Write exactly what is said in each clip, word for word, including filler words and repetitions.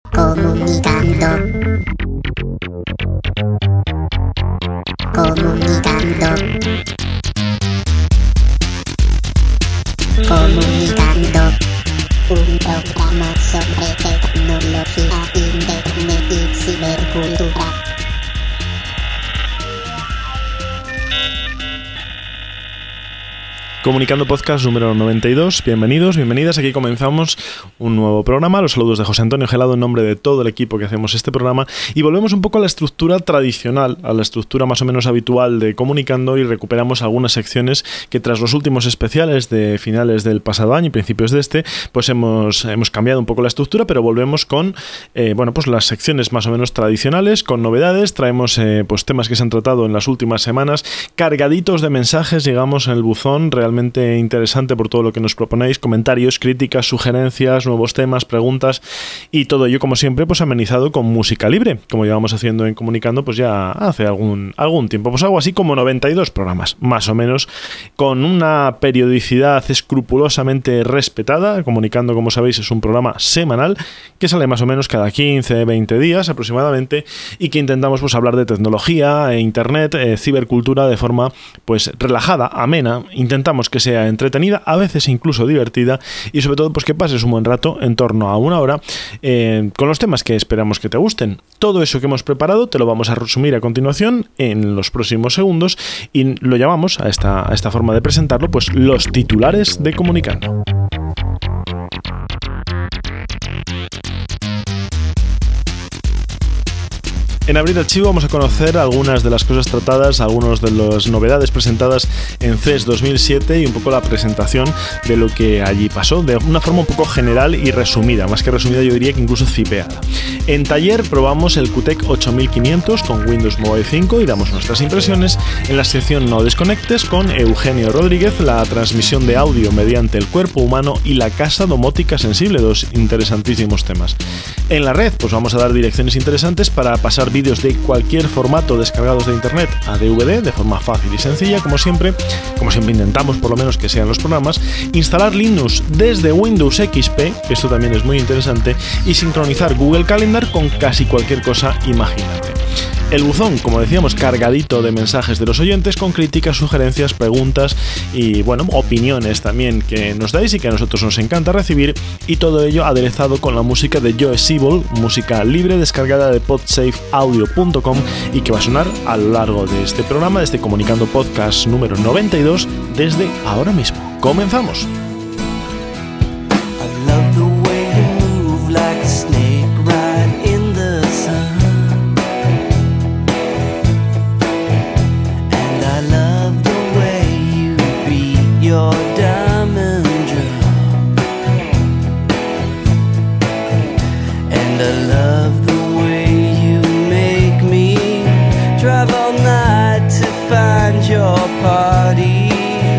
Comunicando. Comunicando. Comunicando. Un programa sobre tecnología, internet y cibercultura. Comunicando Podcast número noventa y dos, bienvenidos, bienvenidas, aquí comenzamos un nuevo programa, los saludos de José Antonio Gelado en nombre de todo el equipo que hacemos este programa y volvemos un poco a la estructura tradicional, a la estructura más o menos habitual de Comunicando y recuperamos algunas secciones que tras los últimos especiales de finales del pasado año y principios de este, pues hemos, hemos cambiado un poco la estructura, pero volvemos con eh, bueno, pues las secciones más o menos tradicionales, con novedades, traemos eh, pues temas que se han tratado en las últimas semanas, cargaditos de mensajes, llegamos en el buzón, realmente Realmente interesante por todo lo que nos proponéis, comentarios, críticas, sugerencias, nuevos temas, preguntas y todo ello como siempre pues amenizado con música libre, como llevamos haciendo en Comunicando pues ya hace algún, algún tiempo, pues algo así como noventa y dos programas, más o menos, con una periodicidad escrupulosamente respetada. Comunicando, como sabéis, es un programa semanal que sale más o menos cada quince, veinte días aproximadamente y que intentamos pues hablar de tecnología, internet, eh, cibercultura de forma pues relajada, amena, intentamos que sea entretenida, a veces incluso divertida y sobre todo pues que pases un buen rato en torno a una hora eh, con los temas que esperamos que te gusten. Todo eso que hemos preparado te lo vamos a resumir a continuación en los próximos segundos y lo llamamos a esta, a esta forma de presentarlo pues los titulares de Comunicando. En Abrir Archivo vamos a conocer algunas de las cosas tratadas, algunas de las novedades presentadas en C E S dos mil siete y un poco la presentación de lo que allí pasó, de una forma un poco general y resumida, más que resumida yo diría que incluso cipeada. En Taller probamos el Q T E C ocho mil quinientos con Windows Mobile cinco y damos nuestras impresiones. En la sección No Desconectes con Eugenio Rodríguez, la transmisión de audio mediante el cuerpo humano y la casa domótica sensible, dos interesantísimos temas. En la red pues vamos a dar direcciones interesantes para pasar vídeos de cualquier formato descargados de internet a D V D de forma fácil y sencilla, como siempre, como siempre intentamos por lo menos que sean los programas, instalar Linux desde Windows X P, que esto también es muy interesante, y sincronizar Google Calendar con casi cualquier cosa imaginable. El buzón, como decíamos, cargadito de mensajes de los oyentes con críticas, sugerencias, preguntas y, bueno, opiniones también que nos dais y que a nosotros nos encanta recibir, y todo ello aderezado con la música de Joe Siebel, música libre descargada de podsafe audio punto com y que va a sonar a lo largo de este programa, de este Comunicando Podcast número noventa y dos, desde ahora mismo. ¡Comenzamos! I love the way you move like a snake right in the sun. Your diamond drum, and I love the way you make me drive all night to find your party.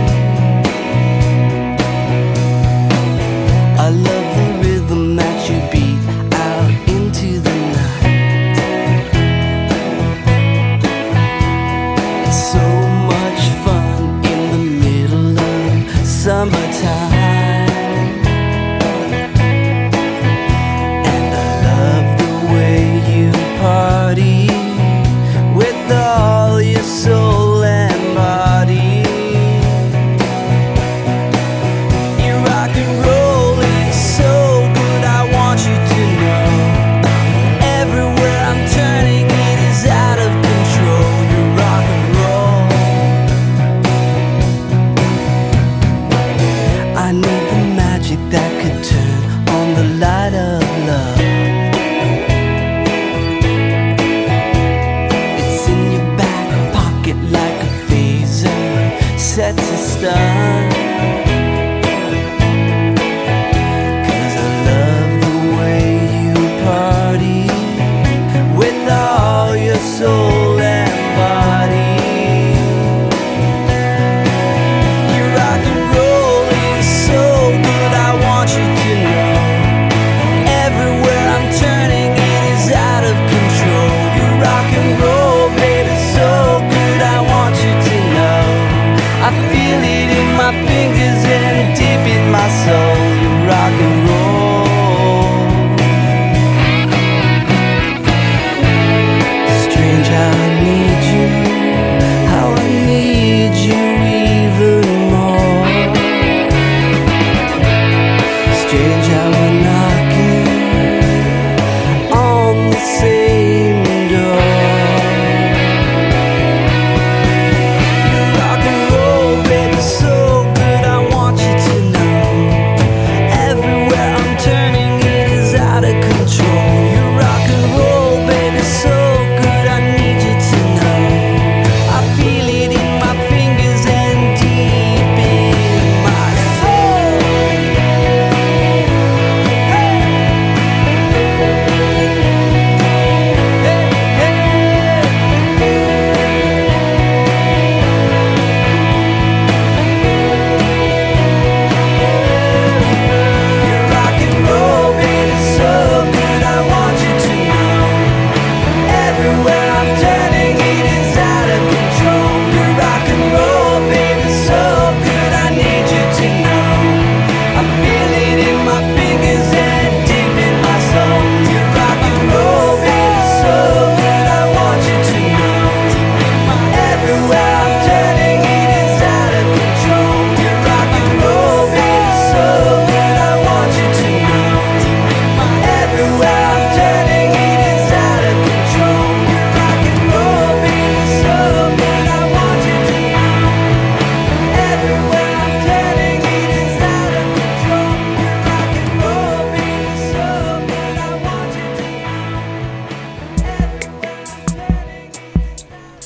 I love the rhythm that you beat out into the night. It's so much fun in the middle of summertime, and I love the way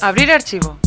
Abrir archivo.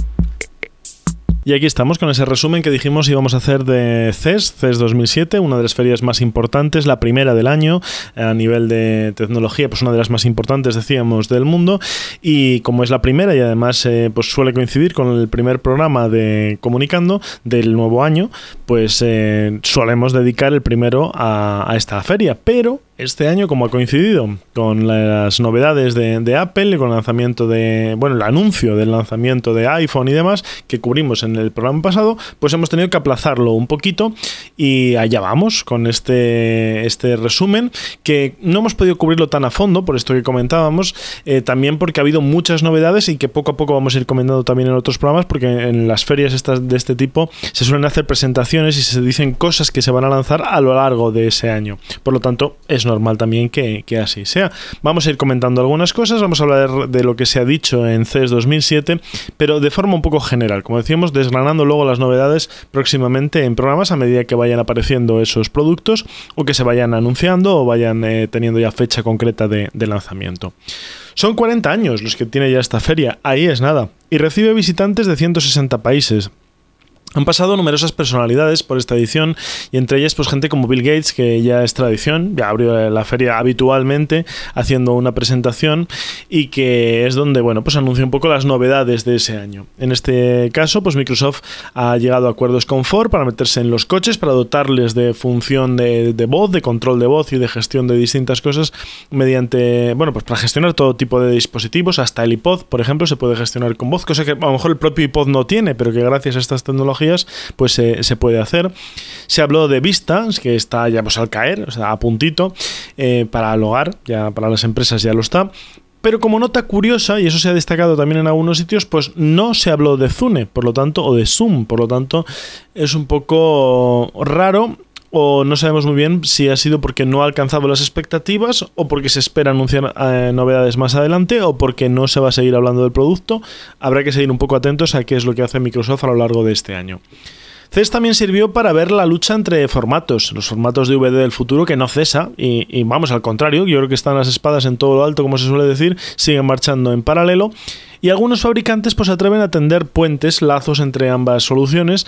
Y aquí estamos con ese resumen que dijimos íbamos a hacer de C E S, C E S dos mil siete, una de las ferias más importantes, la primera del año a nivel de tecnología, pues una de las más importantes, decíamos, del mundo. Y como es la primera y además eh, pues suele coincidir con el primer programa de Comunicando del nuevo año, pues eh, solemos dedicar el primero a, a esta feria. Pero este año, como ha coincidido con las novedades de, de Apple, con el lanzamiento de, bueno, el anuncio del lanzamiento de iPhone y demás, que cubrimos en el programa pasado, pues hemos tenido que aplazarlo un poquito y allá vamos con este, este resumen, que no hemos podido cubrirlo tan a fondo, por esto que comentábamos, eh, también porque ha habido muchas novedades y que poco a poco vamos a ir comentando también en otros programas, porque en las ferias estas de este tipo se suelen hacer presentaciones y se dicen cosas que se van a lanzar a lo largo de ese año. Por lo tanto, es normal también que, que así sea. Vamos a ir comentando algunas cosas, vamos a hablar de lo que se ha dicho en C E S dos mil siete, pero de forma un poco general, como decíamos, desgranando luego las novedades próximamente en programas a medida que vayan apareciendo esos productos o que se vayan anunciando o vayan eh, teniendo ya fecha concreta de, de lanzamiento. Son cuarenta años los que tiene ya esta feria, ahí es nada, y recibe visitantes de ciento sesenta países. Han pasado numerosas personalidades por esta edición y entre ellas pues gente como Bill Gates, que ya es tradición, ya abrió la feria habitualmente haciendo una presentación y que es donde, bueno, pues anuncia un poco las novedades de ese año. En este caso, pues Microsoft ha llegado a acuerdos con Ford para meterse en los coches, para dotarles de función de, de voz, de control de voz y de gestión de distintas cosas mediante, bueno, pues para gestionar todo tipo de dispositivos, hasta el iPod, por ejemplo, se puede gestionar con voz, cosa que a lo mejor el propio iPod no tiene, pero que gracias a estas tecnologías pues eh, se puede hacer. Se habló de Vista, que está ya pues al caer, o sea, a puntito, eh, para el hogar, ya para las empresas ya lo está. Pero como nota curiosa, y eso se ha destacado también en algunos sitios, pues no se habló de Zune, por lo tanto, o de Zoom, por lo tanto, es un poco raro. O no sabemos muy bien si ha sido porque no ha alcanzado las expectativas o porque se espera anunciar eh, novedades más adelante o porque no se va a seguir hablando del producto. Habrá que seguir un poco atentos a qué es lo que hace Microsoft a lo largo de este año. C E S también sirvió para ver la lucha entre formatos, los formatos de D V D del futuro, que no cesa y, y vamos, al contrario, yo creo que están las espadas en todo lo alto, como se suele decir, siguen marchando en paralelo y algunos fabricantes pues se atreven a tender puentes, lazos entre ambas soluciones,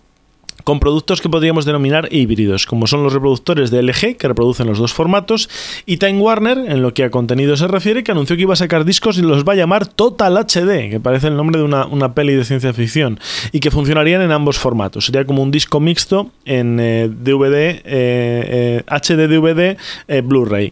con productos que podríamos denominar híbridos, como son los reproductores de L G, que reproducen los dos formatos, y Time Warner, en lo que a contenido se refiere, que anunció que iba a sacar discos y los va a llamar Total H D, que parece el nombre de una, una peli de ciencia ficción, y que funcionarían en ambos formatos. Sería como un disco mixto en eh, D V D, eh, eh, H D D V D, eh, Blu-ray.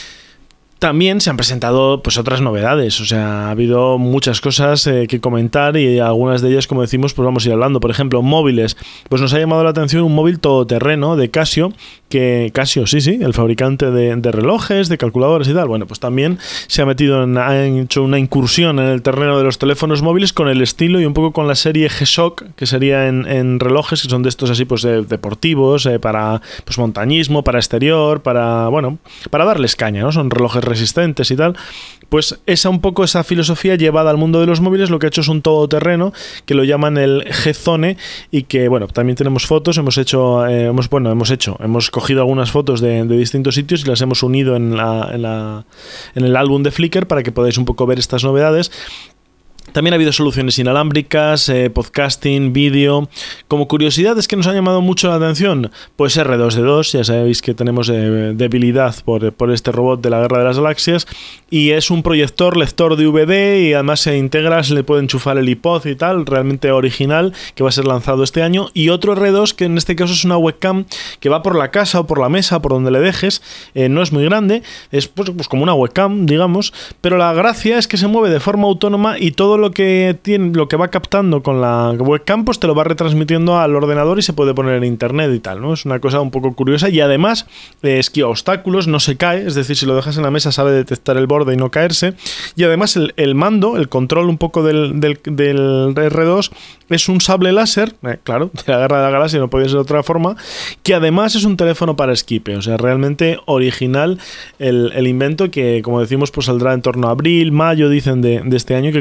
También se han presentado pues otras novedades, o sea, ha habido muchas cosas eh, que comentar y algunas de ellas, como decimos, pues vamos a ir hablando. Por ejemplo, móviles, pues nos ha llamado la atención un móvil todoterreno de Casio, que Casio, sí, sí, el fabricante de, de relojes, de calculadoras y tal. Bueno, pues también se ha metido, en, ha hecho una incursión en el terreno de los teléfonos móviles con el estilo y un poco con la serie G-Shock, que sería en, en relojes, que son de estos así, pues eh, deportivos, eh, para pues montañismo, para exterior, para, bueno, para darles caña, ¿no? Son relojes resistentes y tal. Pues esa un poco esa filosofía llevada al mundo de los móviles, lo que ha hecho es un todoterreno que lo llaman el G-Zone y que, bueno, también tenemos fotos, hemos hecho, eh, hemos, bueno, hemos hecho, hemos cogido algunas fotos de, de distintos sitios y las hemos unido en, la, en, la, en el álbum de Flickr para que podáis un poco ver estas novedades. También ha habido soluciones inalámbricas, eh, podcasting, vídeo. Como curiosidades que nos han llamado mucho la atención, pues R dos D dos, ya sabéis que tenemos eh, debilidad por, por este robot de la Guerra de las Galaxias, y es un proyector lector de D V D y además se integra, se le puede enchufar el iPod y tal, realmente original, que va a ser lanzado este año. Y otro R dos que en este caso es una webcam que va por la casa o por la mesa, por donde le dejes, eh, no es muy grande, es pues, pues como una webcam, digamos, pero la gracia es que se mueve de forma autónoma y todo lo que tiene, lo que va captando con la webcam, pues te lo va retransmitiendo al ordenador y se puede poner en internet y tal, ¿no? Es una cosa un poco curiosa y además eh, esquiva obstáculos, no se cae, es decir, si lo dejas en la mesa sabe detectar el borde y no caerse, y además el, el mando, el control un poco del, del, del R dos es un sable láser, eh, claro, de la Guerra de la Galaxia, no podía ser de otra forma, que además es un teléfono para esquipe, o sea, realmente original el, el invento que, como decimos, pues saldrá en torno a abril, mayo, dicen, de, de este año, que comentaremos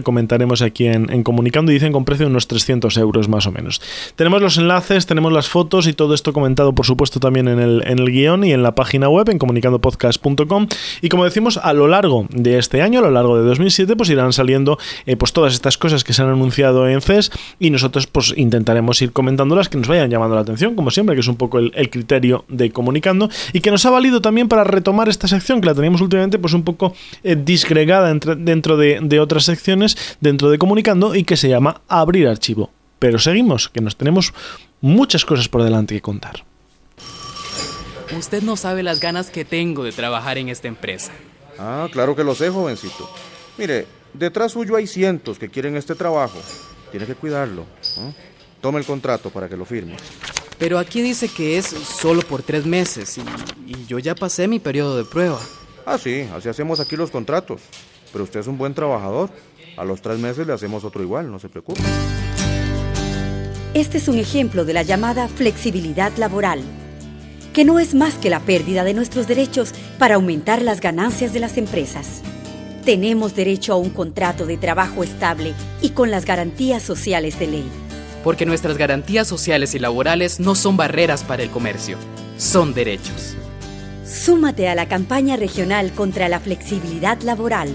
tenemos aquí en, en Comunicando, dicen con precio de unos trescientos euros más o menos. Tenemos los enlaces, tenemos las fotos y todo esto comentado, por supuesto, también en el, en el guión y en la página web, en comunicando podcast punto com. Y como decimos, a lo largo de este año, a lo largo de dos mil siete, pues irán saliendo eh, pues todas estas cosas que se han anunciado en C E S, y nosotros pues intentaremos ir comentándolas que nos vayan llamando la atención, como siempre, que es un poco el, el criterio de Comunicando, y que nos ha valido también para retomar esta sección que la teníamos últimamente pues un poco eh, disgregada entre, dentro de, de otras secciones dentro de Comunicando, y que se llama Abrir Archivo. Pero seguimos, que nos tenemos muchas cosas por delante que contar. Usted no sabe las ganas que tengo de trabajar en esta empresa. Ah, claro que lo sé, jovencito. Mire, detrás suyo hay cientos que quieren este trabajo. Tiene que cuidarlo, ¿no? Tome el contrato para que lo firme. Pero aquí dice que es solo por tres meses y, y yo ya pasé mi periodo de prueba. Ah, sí, así hacemos aquí los contratos. Pero usted es un buen trabajador. A los tres meses le hacemos otro igual, no se preocupe. Este es un ejemplo de la llamada flexibilidad laboral, que no es más que la pérdida de nuestros derechos para aumentar las ganancias de las empresas. Tenemos derecho a un contrato de trabajo estable y con las garantías sociales de ley. Porque nuestras garantías sociales y laborales no son barreras para el comercio, son derechos. Súmate a la campaña regional contra la flexibilidad laboral.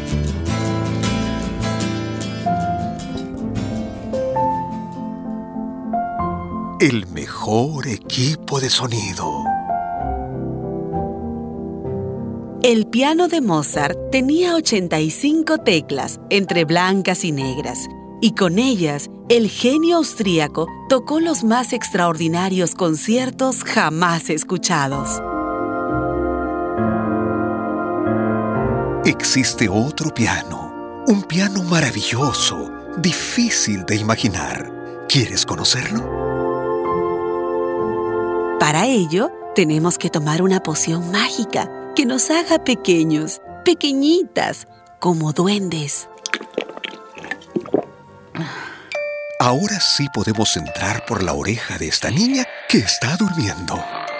El mejor equipo de sonido. El piano de Mozart tenía ochenta y cinco teclas, entre blancas y negras, y con ellas, el genio austríaco tocó los más extraordinarios conciertos jamás escuchados. Existe otro piano, un piano maravilloso, difícil de imaginar. ¿Quieres conocerlo? Para ello, tenemos que tomar una poción mágica que nos haga pequeños, pequeñitas, como duendes. Ahora sí podemos entrar por la oreja de esta niña que está durmiendo.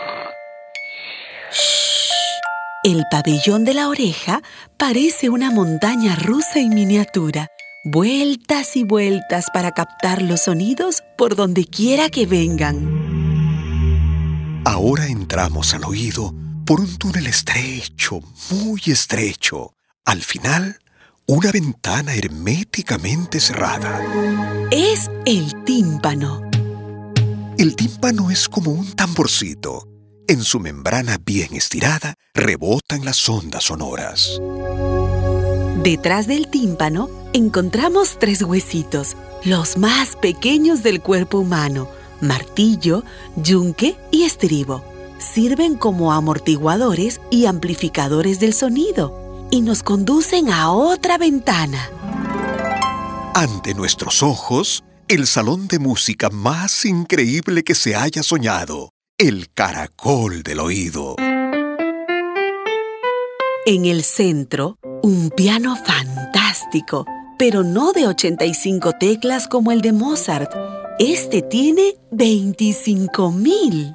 ¡Shh! El pabellón de la oreja parece una montaña rusa en miniatura. Vueltas y vueltas para captar los sonidos por donde quiera que vengan. Ahora entramos al oído por un túnel estrecho, muy estrecho. Al final, una ventana herméticamente cerrada. Es el tímpano. El tímpano es como un tamborcito. En su membrana bien estirada, rebotan las ondas sonoras. Detrás del tímpano encontramos tres huesitos, los más pequeños del cuerpo humano: martillo, yunque y estribo. Sirven como amortiguadores y amplificadores del sonido y nos conducen a otra ventana. Ante nuestros ojos, el salón de música más increíble que se haya soñado, el caracol del oído. En el centro, un piano fantástico, pero no de ochenta y cinco teclas como el de Mozart. Este tiene veinticinco mil.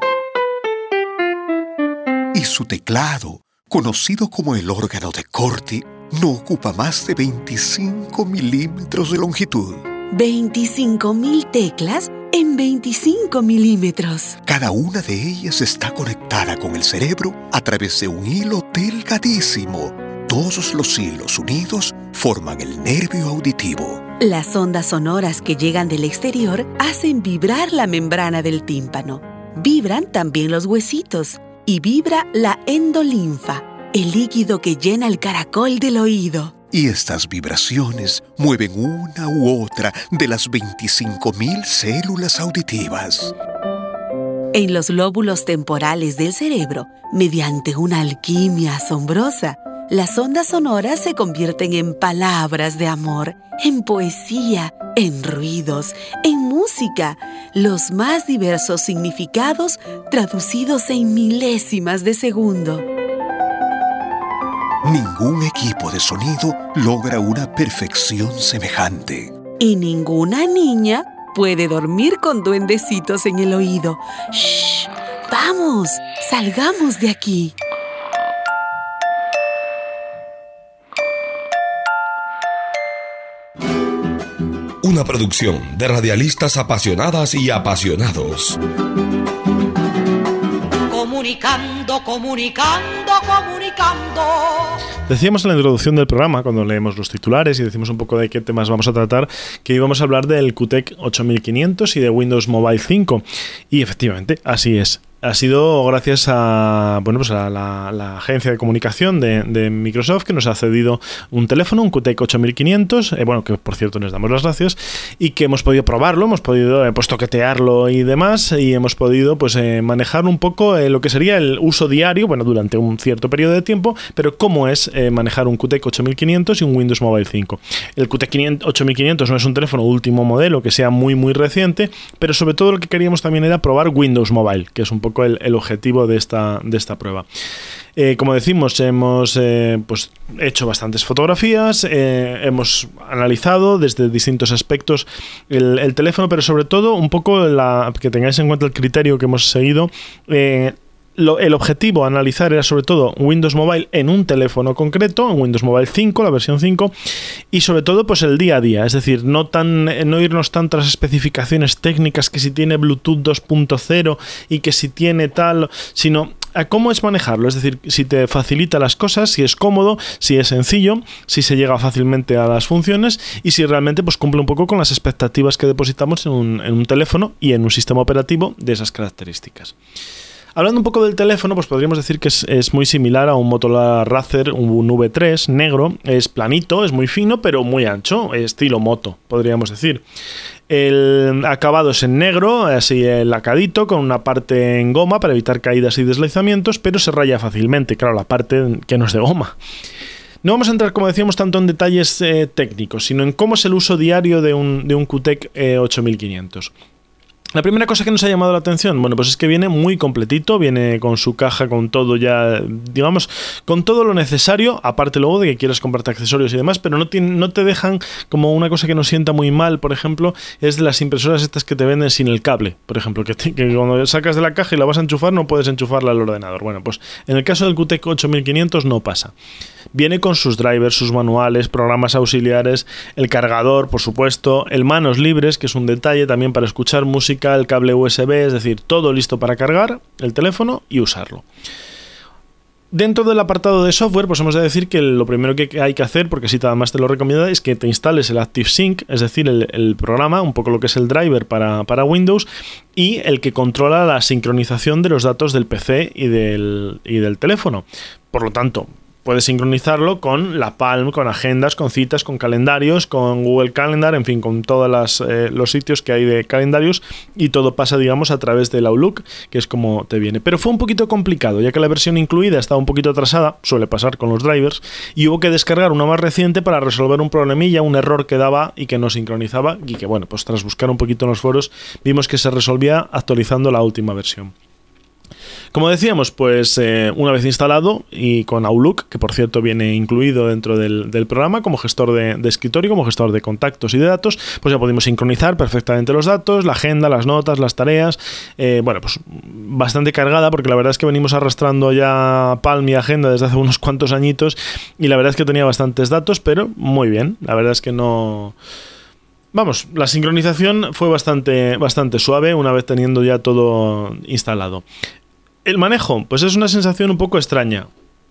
Y su teclado, conocido como el órgano de Corti, no ocupa más de veinticinco milímetros de longitud. veinticinco mil teclas en veinticinco milímetros. Cada una de ellas está conectada con el cerebro a través de un hilo delgadísimo. Todos los hilos unidos forman el nervio auditivo. Las ondas sonoras que llegan del exterior hacen vibrar la membrana del tímpano. Vibran también los huesitos y vibra la endolinfa, el líquido que llena el caracol del oído. Y estas vibraciones mueven una u otra de las veinticinco mil células auditivas. En los lóbulos temporales del cerebro, mediante una alquimia asombrosa, las ondas sonoras se convierten en palabras de amor, en poesía, en ruidos, en música, los más diversos significados traducidos en milésimas de segundo. Ningún equipo de sonido logra una perfección semejante. Y ninguna niña puede dormir con duendecitos en el oído. ¡Shh! ¡Vamos! ¡Salgamos de aquí! Una producción de radialistas apasionadas y apasionados. Comunicando, comunicando, comunicando. Decíamos en la introducción del programa, cuando leemos los titulares y decimos un poco de qué temas vamos a tratar, que íbamos a hablar del Q T E C ocho mil quinientos y de Windows Mobile cinco. Y efectivamente, así es. Ha sido gracias a, bueno, pues a la, la agencia de comunicación de, de Microsoft, que nos ha cedido un teléfono, un Q T E C ocho mil quinientos, eh, bueno, que por cierto les damos las gracias, y que hemos podido probarlo, hemos podido eh, pues toquetearlo y demás, y hemos podido pues eh, manejar un poco eh, lo que sería el uso diario, bueno, durante un cierto periodo de tiempo, pero cómo es eh, manejar un Q T E C ocho mil quinientos y un Windows Mobile cinco. El Q T E C ocho mil quinientos no es un teléfono último modelo que sea muy muy reciente, pero sobre todo lo que queríamos también era probar Windows Mobile, que es un poco el, el objetivo de esta, de esta prueba. Eh, como decimos, hemos eh, pues, hecho bastantes fotografías, eh, hemos analizado desde distintos aspectos el, el teléfono, pero sobre todo un poco la, que tengáis en cuenta el criterio que hemos seguido. Eh, Lo, el objetivo a analizar era sobre todo Windows Mobile en un teléfono concreto, en Windows Mobile cinco, la versión cinco, y sobre todo pues el día a día, es decir, no tan no irnos tanto a las especificaciones técnicas, que si tiene Bluetooth dos punto cero y que si tiene tal, sino a cómo es manejarlo, es decir, si te facilita las cosas, si es cómodo, si es sencillo, si se llega fácilmente a las funciones y si realmente pues cumple un poco con las expectativas que depositamos en un, en un teléfono y en un sistema operativo de esas características. Hablando un poco del teléfono, pues podríamos decir que es, es muy similar a un Motorola Razr, un V tres negro. Es planito, es muy fino, pero muy ancho, estilo moto, podríamos decir. El acabado es en negro, así lacadito, con una parte en goma para evitar caídas y deslizamientos, pero se raya fácilmente, claro, la parte que no es de goma. No vamos a entrar, como decíamos, tanto en detalles eh, técnicos, sino en cómo es el uso diario de un, de un Q T E C eh, ocho mil quinientos. La primera cosa que nos ha llamado la atención, bueno, pues es que viene muy completito, viene con su caja, con todo ya, digamos, con todo lo necesario, aparte luego de que quieras comprarte accesorios y demás, pero no, tiene, no te dejan, como una cosa que nos sienta muy mal, por ejemplo, es de las impresoras estas que te venden sin el cable, por ejemplo, que, te, que cuando sacas de la caja y la vas a enchufar no puedes enchufarla al ordenador. Bueno, pues en el caso del Q T E C ocho mil quinientos no pasa. Viene con sus drivers, sus manuales, programas auxiliares, el cargador, por supuesto, el manos libres, que es un detalle también para escuchar música, el cable U S B, es decir, todo listo para cargar el teléfono y usarlo. Dentro del apartado de software, pues hemos de decir que lo primero que hay que hacer, porque si además te lo recomiendo, es que te instales el ActiveSync, es decir, el, el programa, un poco lo que es el driver para, para Windows, y el que controla la sincronización de los datos del P C y del, y del teléfono. Por lo tanto, puedes sincronizarlo con la Palm, con agendas, con citas, con calendarios, con Google Calendar, en fin, con todos eh, los sitios que hay de calendarios, y todo pasa, digamos, a través del Outlook, que es como te viene. Pero fue un poquito complicado, ya que la versión incluida estaba un poquito atrasada, suele pasar con los drivers, y hubo que descargar una más reciente para resolver un problemilla, un error que daba y que no sincronizaba, y que, bueno, pues tras buscar un poquito en los foros, vimos que se resolvía actualizando la última versión. Como decíamos, pues eh, una vez instalado y con Outlook, que por cierto viene incluido dentro del, del programa como gestor de, de escritorio, como gestor de contactos y de datos, pues ya podemos sincronizar perfectamente los datos, la agenda, las notas, las tareas. Eh, bueno, pues bastante cargada, porque la verdad es que venimos arrastrando ya Palm y Agenda desde hace unos cuantos añitos, y la verdad es que tenía bastantes datos, pero muy bien. La verdad es que no... Vamos, la sincronización fue bastante, bastante suave una vez teniendo ya todo instalado. El manejo, pues es una sensación un poco extraña.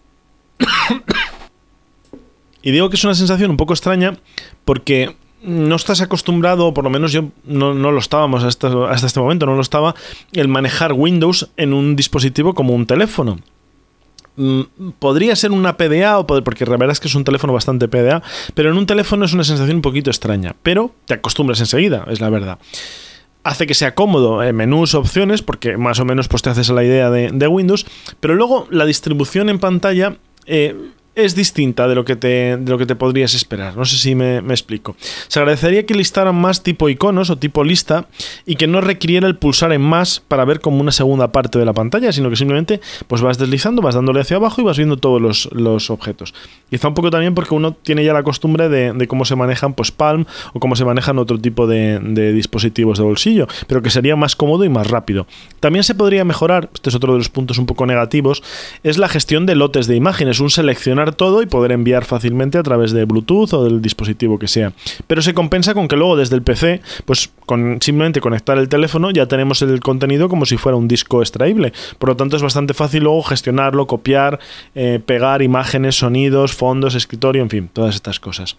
Y digo que es una sensación un poco extraña porque no estás acostumbrado, o por lo menos yo no, no lo estábamos hasta, hasta este momento, no lo estaba, el manejar Windows en un dispositivo como un teléfono. Podría ser una P D A, o poder, porque la verdad es que es un teléfono bastante P D A, pero en un teléfono es una sensación un poquito extraña. Pero te acostumbras enseguida, es la verdad. Hace que sea cómodo, eh, menús, opciones, porque más o menos pues te haces a la idea de, de Windows, pero luego la distribución en pantalla eh, es distinta de lo que te, de lo que te podrías esperar. No sé si me, me explico. Se agradecería que listaran más tipo iconos o tipo lista y que no requiriera el pulsar en más para ver como una segunda parte de la pantalla, sino que simplemente pues vas deslizando, vas dándole hacia abajo y vas viendo todos los, los objetos. Quizá un poco también porque uno tiene ya la costumbre de, de cómo se manejan pues Palm o cómo se manejan otro tipo de, de dispositivos de bolsillo, pero que sería más cómodo y más rápido. También se podría mejorar, este es otro de los puntos un poco negativos, es la gestión de lotes de imágenes, un seleccionar gestionar todo y poder enviar fácilmente a través de Bluetooth o del dispositivo que sea. Pero se compensa con que luego desde el P C, pues con simplemente conectar el teléfono ya tenemos el contenido como si fuera un disco extraíble. Por lo tanto es bastante fácil luego gestionarlo, copiar, eh, pegar imágenes, sonidos, fondos, escritorio, en fin, todas estas cosas.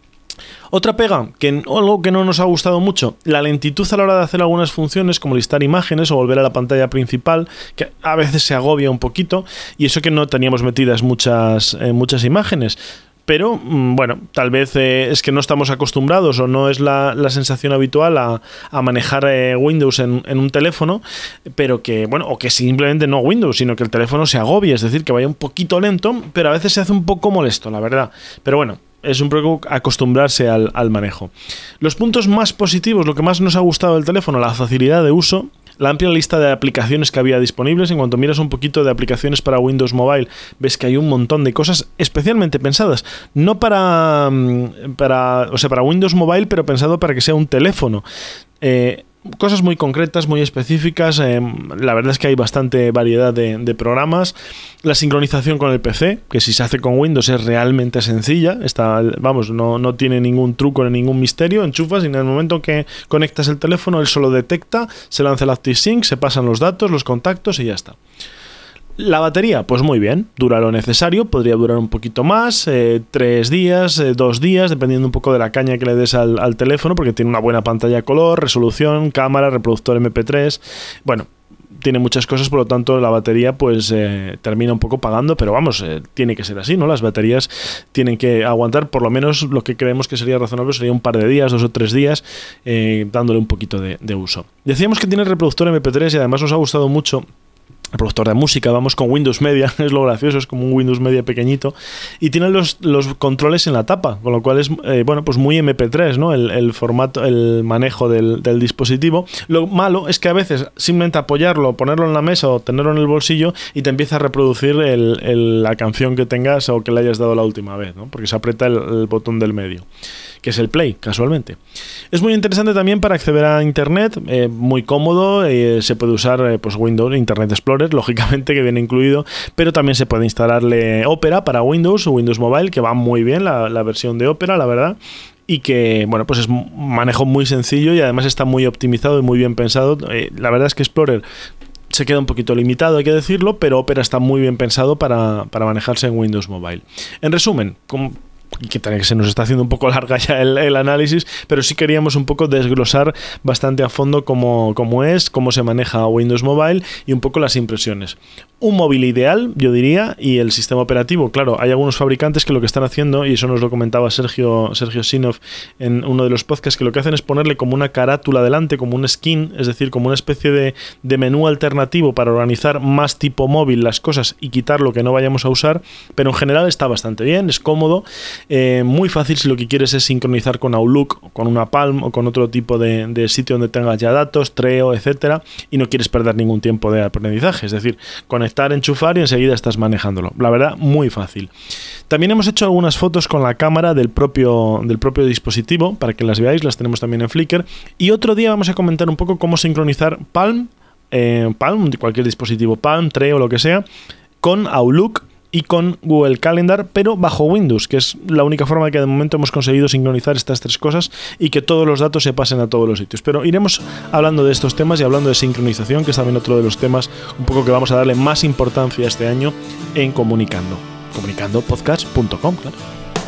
Otra pega, que algo que no nos ha gustado mucho, la lentitud a la hora de hacer algunas funciones como listar imágenes o volver a la pantalla principal, que a veces se agobia un poquito, y eso que no teníamos metidas muchas, eh, muchas imágenes. Pero, bueno, tal vez eh, es que no estamos acostumbrados o no es la, la sensación habitual a, a manejar eh, Windows en, en un teléfono, pero que, bueno, o que simplemente no Windows, sino que el teléfono se agobie, es decir, que vaya un poquito lento, pero a veces se hace un poco molesto, la verdad. Pero bueno, es un poco acostumbrarse al, al manejo. Los puntos más positivos, lo que más nos ha gustado del teléfono, la facilidad de uso, la amplia lista de aplicaciones que había disponibles. En cuanto miras un poquito de aplicaciones para Windows Mobile, ves que hay un montón de cosas especialmente pensadas, no para, para, o sea, para Windows Mobile, pero pensado para que sea un teléfono. Eh, Cosas muy concretas, muy específicas. Eh, la verdad es que hay bastante variedad de, de programas. La sincronización con el P C, que si se hace con Windows es realmente sencilla. Está, vamos, no, no tiene ningún truco ni ningún misterio. Enchufas y en el momento que conectas el teléfono, él solo detecta, se lanza el ActiveSync, se pasan los datos, los contactos y ya está. La batería, pues muy bien, dura lo necesario, podría durar un poquito más, eh, tres días, eh, dos días, dependiendo un poco de la caña que le des al, al teléfono, porque tiene una buena pantalla a color, resolución, cámara, reproductor eme pe tres, bueno, tiene muchas cosas, por lo tanto la batería pues eh, termina un poco pagando, pero vamos, eh, tiene que ser así, ¿no? Las baterías tienen que aguantar por lo menos lo que creemos que sería razonable, sería un par de días, dos o tres días, eh, dándole un poquito de, de uso. Decíamos que tiene reproductor eme pe tres y además nos ha gustado mucho reproductor de música, vamos con Windows Media, es lo gracioso, es como un Windows Media pequeñito, y tiene los, los controles en la tapa, con lo cual es, eh, bueno, pues muy eme pe tres, ¿no? El, el formato, el manejo del, del dispositivo. Lo malo es que a veces simplemente apoyarlo, ponerlo en la mesa o tenerlo en el bolsillo y te empieza a reproducir el, el, la canción que tengas o que le hayas dado la última vez, ¿no? Porque se aprieta el, el botón del medio, que es el play, casualmente. Es muy interesante también para acceder a Internet, eh, muy cómodo, eh, se puede usar eh, pues Windows, Internet Explorer, lógicamente, que viene incluido, pero también se puede instalarle Opera para Windows o Windows Mobile, que va muy bien la, la versión de Opera, la verdad, y que, bueno, pues es un manejo muy sencillo y además está muy optimizado y muy bien pensado. Eh, la verdad es que Explorer se queda un poquito limitado, hay que decirlo, pero Opera está muy bien pensado para, para manejarse en Windows Mobile. En resumen, como y que también se nos está haciendo un poco larga ya el, el análisis, pero sí queríamos un poco desglosar bastante a fondo cómo, cómo es, cómo se maneja Windows Mobile y un poco las impresiones. Un móvil ideal, yo diría, y el sistema operativo, claro, hay algunos fabricantes que lo que están haciendo, y eso nos lo comentaba Sergio, Sergio Sinov en uno de los podcasts, que lo que hacen es ponerle como una carátula delante, como un skin, es decir, como una especie de, de menú alternativo para organizar más tipo móvil las cosas y quitar lo que no vayamos a usar, pero en general está bastante bien, es cómodo, eh, muy fácil si lo que quieres es sincronizar con Outlook, con una Palm o con otro tipo de, de sitio donde tengas ya datos, Trello, etcétera, y no quieres perder ningún tiempo de aprendizaje, es decir, conectar, enchufar y enseguida estás manejándolo. La verdad, muy fácil. También hemos hecho algunas fotos con la cámara del propio, del propio dispositivo, para que las veáis, las tenemos también en Flickr, y otro día vamos a comentar un poco cómo sincronizar Palm, eh, Palm, cualquier dispositivo Palm, Trello o lo que sea, con Outlook y con Google Calendar, pero bajo Windows, que es la única forma que de momento hemos conseguido sincronizar estas tres cosas y que todos los datos se pasen a todos los sitios. Pero iremos hablando de estos temas y hablando de sincronización, que es también otro de los temas un poco que vamos a darle más importancia este año en Comunicando. comunicando podcast punto com, claro.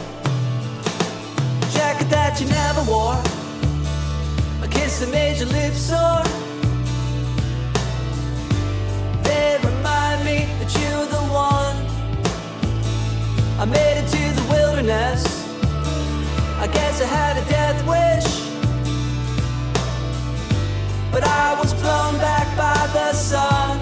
I made it to the wilderness. I guess I had a death wish, but I was blown back by the sun.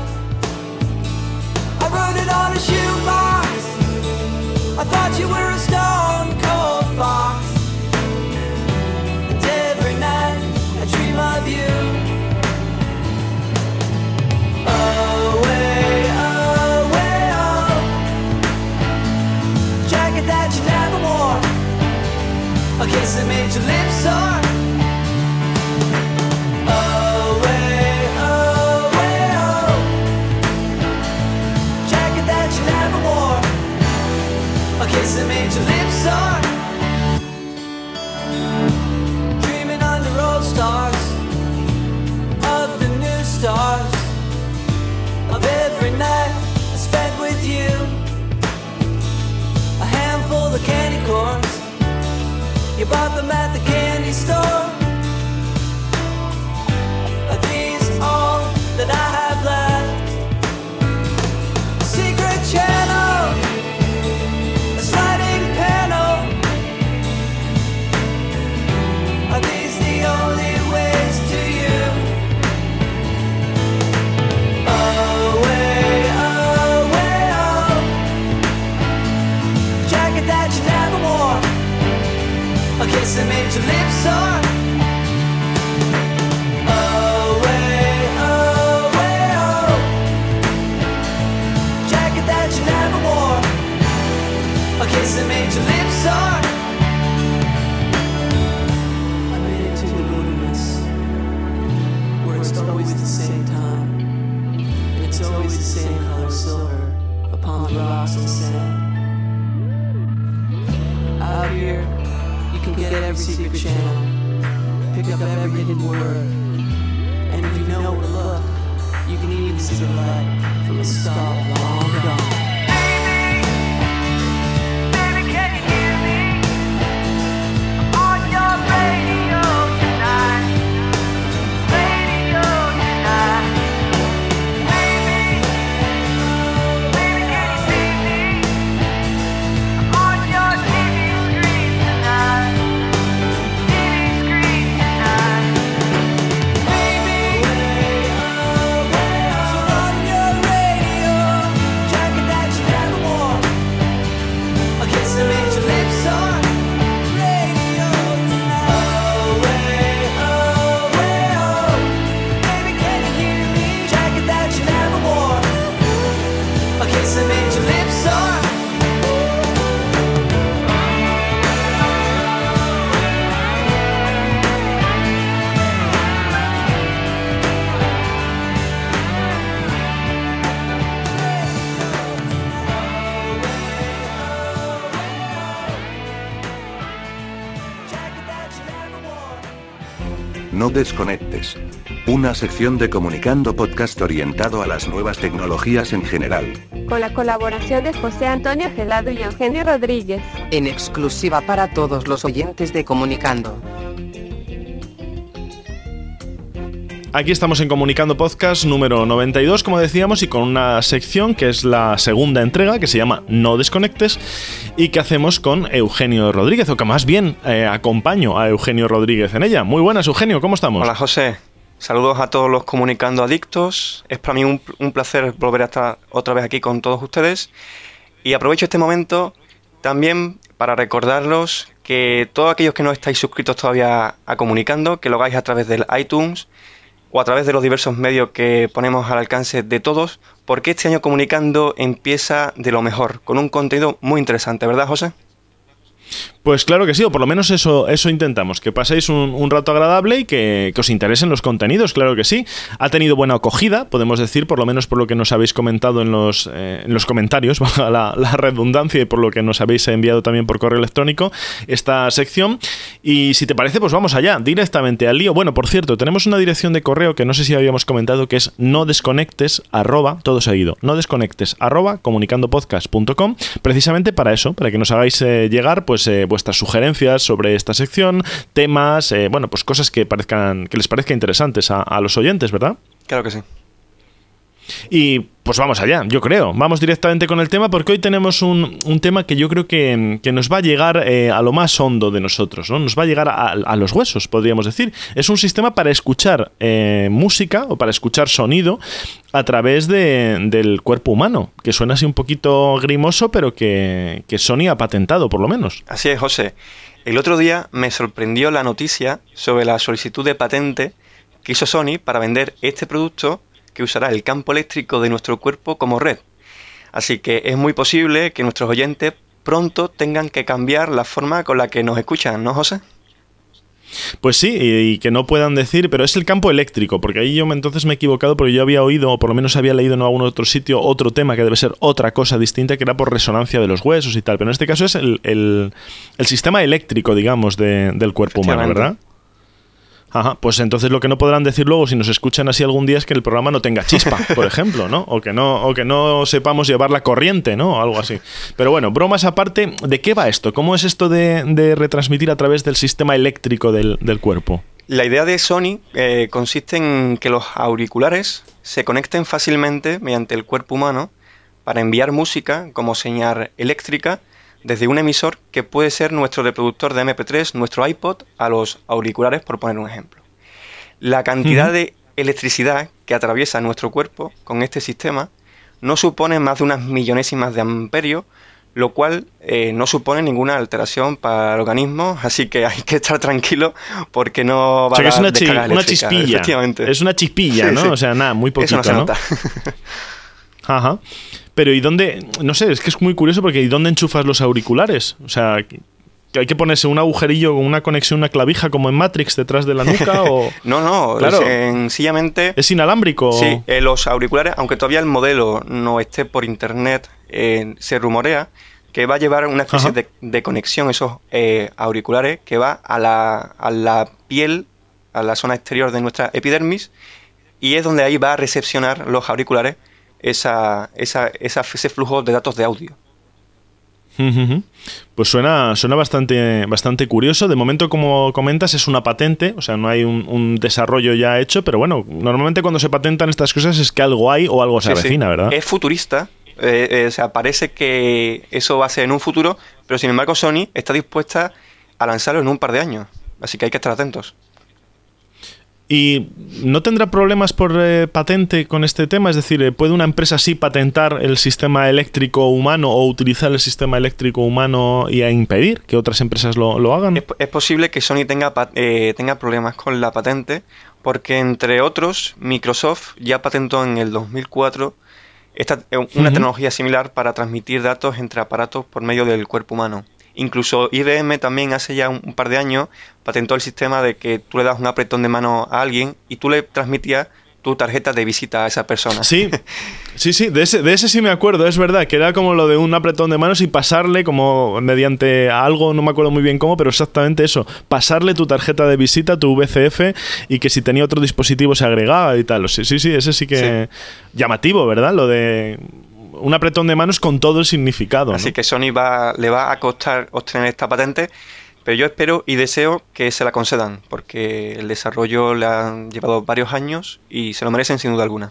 I wrote it on a shoebox. I thought you were a stone cold fox, and every night I dream of you. Away. That you never wore, a kiss that made your lips sore. Away, away, oh. Jacket that you never wore, a made your lips on. Dreaming under old stars of the new stars of every night I spent with you. A handful of candy corns, you bought them at the candy store. Are these all that I have left? A secret channel, a sliding panel. Are these the only ways to you? Away, away, oh. Jacket that you never wore, a kiss that made your lips sore. Away, away, oh. Jacket that you never wore, a kiss that made your lips sore. I made it to the wilderness, where it's always the same time, and it's always the same color silver upon the rocks and sand. Out here, you can get every secret channel, pick up every hidden word, and if you know where to look, you can even see the light from a star long gone. No desconectes. Una sección de Comunicando Podcast orientado a las nuevas tecnologías en general. Con la colaboración de José Antonio Gelado y Eugenio Rodríguez. En exclusiva para todos los oyentes de Comunicando. Aquí estamos en Comunicando Podcast número noventa y dos, como decíamos, y con una sección que es la segunda entrega, que se llama No Desconectes, y que hacemos con Eugenio Rodríguez, o que más bien eh, acompaño a Eugenio Rodríguez en ella. Muy buenas, Eugenio, ¿cómo estamos? Hola, José. Saludos a todos los Comunicando Adictos. Es para mí un, un placer volver a estar otra vez aquí con todos ustedes. Y aprovecho este momento también para recordarlos que todos aquellos que no estáis suscritos todavía a Comunicando, que lo hagáis a través del iTunes o a través de los diversos medios que ponemos al alcance de todos, porque este año Comunicando empieza de lo mejor, con un contenido muy interesante, ¿verdad, José? Pues claro que sí, o por lo menos eso, eso intentamos, que paséis un, un rato agradable y que, que os interesen los contenidos, claro que sí. Ha tenido buena acogida, podemos decir, por lo menos por lo que nos habéis comentado en los, eh, en los comentarios, valga la, la redundancia, y por lo que nos habéis enviado también por correo electrónico esta sección. Y si te parece, pues vamos allá, directamente al lío. Bueno, por cierto, tenemos una dirección de correo que no sé si habíamos comentado, que es no desconectes arroba, todo seguido, no desconectes arroba comunicandopodcast punto com, precisamente para eso, para que nos hagáis eh, llegar pues eh, vuestras sugerencias sobre esta sección, temas, eh, bueno, pues cosas que parezcan, que les parezca interesantes a, a los oyentes, ¿verdad? Claro que sí. Y pues vamos allá, yo creo. Vamos directamente con el tema, porque hoy tenemos un, un tema que yo creo que, que nos va a llegar eh, a lo más hondo de nosotros, ¿no? Nos va a llegar a, a los huesos, podríamos decir. Es un sistema para escuchar eh, música o para escuchar sonido a través de, del cuerpo humano, que suena así un poquito grimoso, pero que, que Sony ha patentado, por lo menos. Así es, José. El otro día me sorprendió la noticia sobre la solicitud de patente que hizo Sony para vender este producto que usará el campo eléctrico de nuestro cuerpo como red. Así que es muy posible que nuestros oyentes pronto tengan que cambiar la forma con la que nos escuchan, ¿no, José? Pues sí, y, y que no puedan decir, pero es el campo eléctrico, porque ahí yo me, entonces me he equivocado, porque yo había oído, o por lo menos había leído en algún otro sitio, otro tema que debe ser otra cosa distinta, que era por resonancia de los huesos y tal, pero en este caso es el, el, el sistema eléctrico, digamos, de, del cuerpo humano, ¿verdad? Ajá, pues entonces lo que no podrán decir luego si nos escuchan así algún día es que el programa no tenga chispa, por ejemplo, ¿no? O que no, o que no sepamos llevar la corriente, ¿no? O algo así. Pero bueno, bromas aparte, ¿de qué va esto? ¿Cómo es esto de, de retransmitir a través del sistema eléctrico del, del cuerpo? La idea de Sony eh, consiste en que los auriculares se conecten fácilmente mediante el cuerpo humano para enviar música como señal eléctrica desde un emisor que puede ser nuestro reproductor de eme pe tres, nuestro iPod, a los auriculares, por poner un ejemplo. La cantidad uh-huh. de electricidad que atraviesa nuestro cuerpo con este sistema no supone más de unas millonésimas de amperios, lo cual eh, no supone ninguna alteración para el organismo, así que hay que estar tranquilo porque no va o sea, a dar descarga una, chi- una chispilla. Es una chispilla, sí, ¿no? Sí. O sea, nada, muy poquito, Eso no se nota. ¿no? Ajá. Pero ¿y dónde? No sé, es que es muy curioso porque ¿y dónde enchufas los auriculares? O sea, ¿que hay que ponerse un agujerillo con una conexión, una clavija como en Matrix detrás de la nuca? O... no, no, claro, sencillamente... ¿Es inalámbrico? Sí, eh, los auriculares, aunque todavía el modelo no esté por internet, eh, se rumorea que va a llevar una especie de, de conexión, esos eh, auriculares, que va a la, a la piel, a la zona exterior de nuestra epidermis, y es donde ahí va a recepcionar los auriculares esa, esa, esa, ese flujo de datos de audio. Pues suena, suena bastante, bastante curioso. De momento, como comentas, es una patente, o sea, no hay un, un desarrollo ya hecho, pero bueno, normalmente cuando se patentan estas cosas es que algo hay o algo se sí, avecina, sí. ¿verdad? Es futurista, eh, eh, o sea, parece que eso va a ser en un futuro, pero sin embargo Sony está dispuesta a lanzarlo en un par de años, así que hay que estar atentos. ¿Y no tendrá problemas por eh, patente con este tema? Es decir, ¿puede una empresa sí patentar el sistema eléctrico humano o utilizar el sistema eléctrico humano y a impedir que otras empresas lo, lo hagan? Es, es posible que Sony tenga, eh, tenga problemas con la patente porque, entre otros, Microsoft ya patentó en el dos mil cuatro esta, una uh-huh. tecnología similar para transmitir datos entre aparatos por medio del cuerpo humano. Incluso I B M también hace ya un, un par de años patentó el sistema de que tú le das un apretón de mano a alguien y tú le transmitías tu tarjeta de visita a esa persona. Sí, sí, sí, de ese, de ese sí me acuerdo, es verdad, que era como lo de un apretón de manos y pasarle como mediante algo, no me acuerdo muy bien cómo, pero exactamente eso, pasarle tu tarjeta de visita, tu V C F, y que si tenía otro dispositivo se agregaba y tal. Sí, sí, sí, ese sí que... Sí. Llamativo, ¿verdad? Lo de... un apretón de manos con todo el significado. Así ¿no? que Sony va, le va a costar obtener esta patente, pero yo espero y deseo que se la concedan, porque el desarrollo le han llevado varios años y se lo merecen sin duda alguna.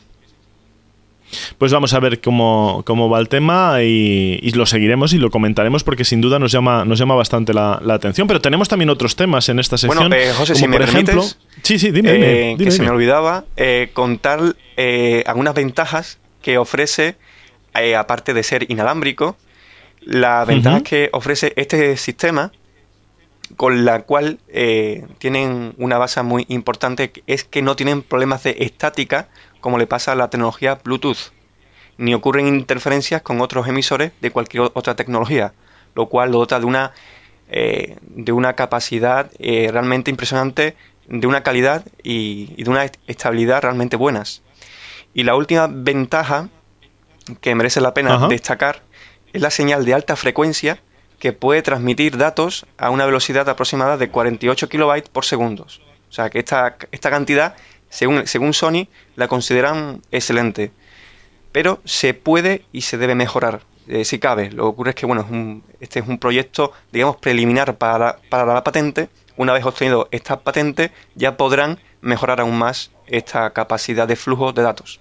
Pues vamos a ver cómo, cómo va el tema y, y lo seguiremos y lo comentaremos porque sin duda nos llama, nos llama bastante la, la atención. Pero tenemos también otros temas en esta sección. Bueno, eh, José, como si me por permites, ejemplo, sí, sí, dime, eh, dime, que dime, se dime. me olvidaba eh, contar eh, algunas ventajas que ofrece, eh, aparte de ser inalámbrico, la ventaja uh-huh. que ofrece este sistema, con la cual eh, tienen una base muy importante, es que no tienen problemas de estática como le pasa a la tecnología Bluetooth, ni ocurren interferencias con otros emisores de cualquier otra tecnología, lo cual lo dota de una, eh, de una capacidad eh, realmente impresionante, de una calidad y, y de una estabilidad realmente buenas. Y la última ventaja que merece la pena Ajá. destacar es la señal de alta frecuencia que puede transmitir datos a una velocidad aproximada de cuarenta y ocho kilobytes por segundo. O sea que esta, esta cantidad, según, según Sony, la consideran excelente. Pero se puede y se debe mejorar, eh, si cabe. Lo que ocurre es que bueno, es un, este es un proyecto, digamos, preliminar para, para la patente. Una vez obtenido esta patente, ya podrán mejorar aún más esta capacidad de flujo de datos.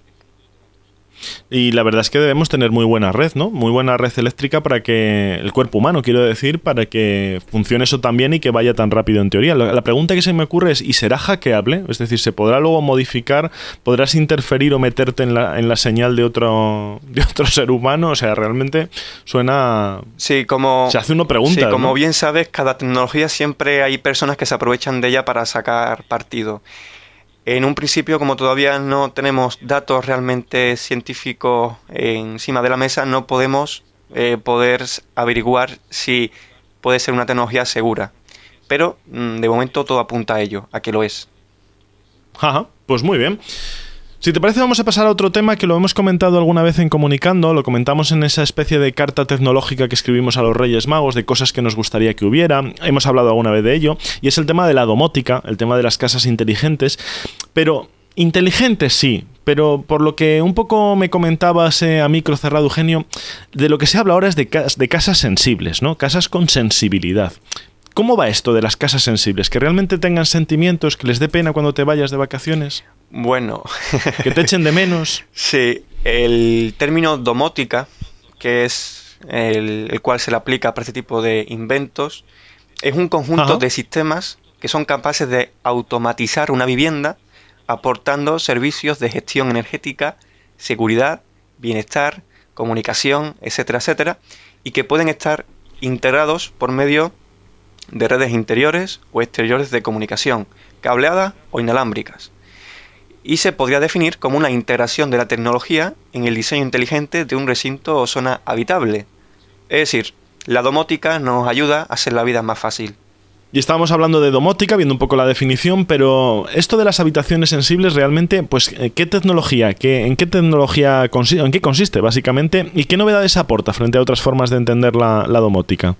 Y la verdad es que debemos tener muy buena red, ¿no? Muy buena red eléctrica para que el cuerpo humano, quiero decir, para que funcione eso tan bien y que vaya tan rápido en teoría. La, la pregunta que se me ocurre es, ¿y será hackeable? Es decir, ¿se podrá luego modificar? ¿Podrás interferir o meterte en la, en la señal de otro, de otro ser humano? O sea, realmente suena... Sí, como... Se hace uno pregunta, Sí, como ¿no? bien sabes, cada tecnología siempre hay personas que se aprovechan de ella para sacar partido. En un principio, como todavía no tenemos datos realmente científicos encima de la mesa, no podemos eh, poder averiguar si puede ser una tecnología segura. pero mm, de momento todo apunta a ello, a que lo es. Ajá, pues muy bien. Si te parece, vamos a pasar a otro tema que lo hemos comentado alguna vez en Comunicando, lo comentamos en esa especie de carta tecnológica que escribimos a los Reyes Magos, de cosas que nos gustaría que hubiera, hemos hablado alguna vez de ello, y es el tema de la domótica, el tema de las casas inteligentes, pero inteligentes sí, pero por lo que un poco me comentabas eh, a micro cerrado, Eugenio, de lo que se habla ahora es de, cas- de casas sensibles, ¿no? Casas con sensibilidad. ¿Cómo va esto de las casas sensibles? ¿Que realmente tengan sentimientos, que les dé pena cuando te vayas de vacaciones? Bueno. ¿Que te echen de menos? Sí, el término domótica, que es el, el cual se le aplica para este tipo de inventos, es un conjunto Ajá. de sistemas que son capaces de automatizar una vivienda aportando servicios de gestión energética, seguridad, bienestar, comunicación, etcétera, etcétera, y que pueden estar integrados por medio de redes interiores o exteriores de comunicación, cableadas o inalámbricas. Y se podría definir como una integración de la tecnología en el diseño inteligente de un recinto o zona habitable. Es decir, la domótica nos ayuda a hacer la vida más fácil. Y estábamos hablando de domótica, viendo un poco la definición, pero esto de las habitaciones sensibles realmente, pues, ¿qué tecnología? Qué, ¿En qué tecnología consiste, en qué consiste, básicamente? ¿Y qué novedades aporta frente a otras formas de entender la, la domótica?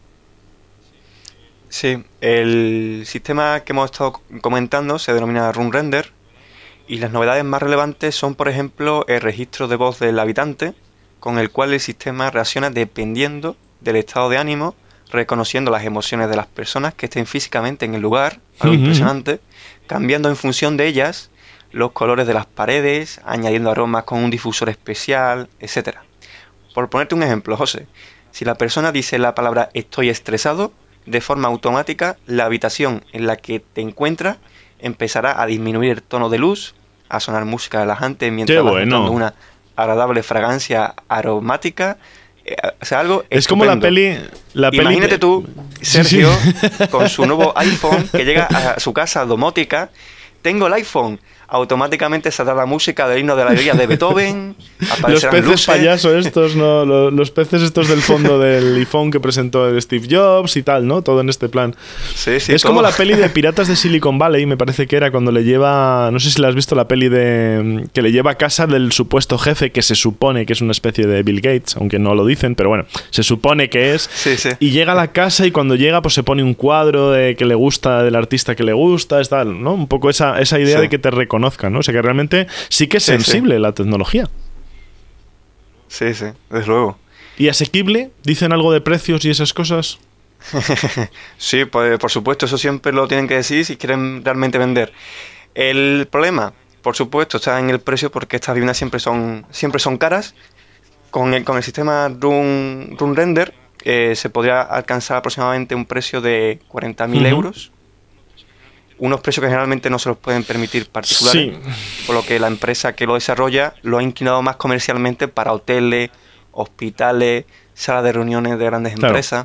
Sí, el sistema que hemos estado comentando se denomina Room Render y las novedades más relevantes son, por ejemplo, el registro de voz del habitante, con el cual el sistema reacciona dependiendo del estado de ánimo, reconociendo las emociones de las personas que estén físicamente en el lugar, algo uh-huh. impresionante, cambiando en función de ellas los colores de las paredes, añadiendo aromas con un difusor especial, etcétera. Por ponerte un ejemplo, José, si la persona dice la palabra estoy estresado, de forma automática, la habitación en la que te encuentras empezará a disminuir el tono de luz, a sonar música relajante mientras vas notando una agradable fragancia aromática. Eh, o sea, algo es estupendo. Como la peli... La Imagínate peli... tú, Sergio, sí, sí. con su nuevo iPhone, que llega a su casa domótica. Tengo el iPhone. Automáticamente saldrá la música del himno de la alegría de Beethoven. Los peces luces. payasos estos, ¿no? Los, los peces estos del fondo del iPhone que presentó el Steve Jobs y tal, ¿no? Todo en este plan. Sí, sí, es todo. como la peli de Piratas de Silicon Valley, me parece que era cuando le lleva... No sé si la has visto, la peli de... Que le lleva a casa del supuesto jefe, que se supone que es una especie de Bill Gates, aunque no lo dicen, pero bueno, se supone que es. Sí, sí. Y llega a la casa y cuando llega pues se pone un cuadro de que le gusta, del artista que le gusta, es tal, ¿no? Un poco esa, esa idea sí. de que te reconozcan, ¿no? O sea que realmente sí que es sí, sensible sí. la tecnología. Sí, sí, desde luego. ¿Y asequible? ¿Dicen algo de precios y esas cosas? Sí, pues por supuesto, eso siempre lo tienen que decir si quieren realmente vender. El problema, por supuesto, está en el precio porque estas viviendas siempre son siempre son caras. Con el, con el sistema Room, Room Render eh, se podría alcanzar aproximadamente un precio de cuarenta mil uh-huh. euros. Unos precios que generalmente no se los pueden permitir particulares, sí. por lo que la empresa que lo desarrolla lo ha inclinado más comercialmente para hoteles, hospitales, salas de reuniones de grandes claro. empresas.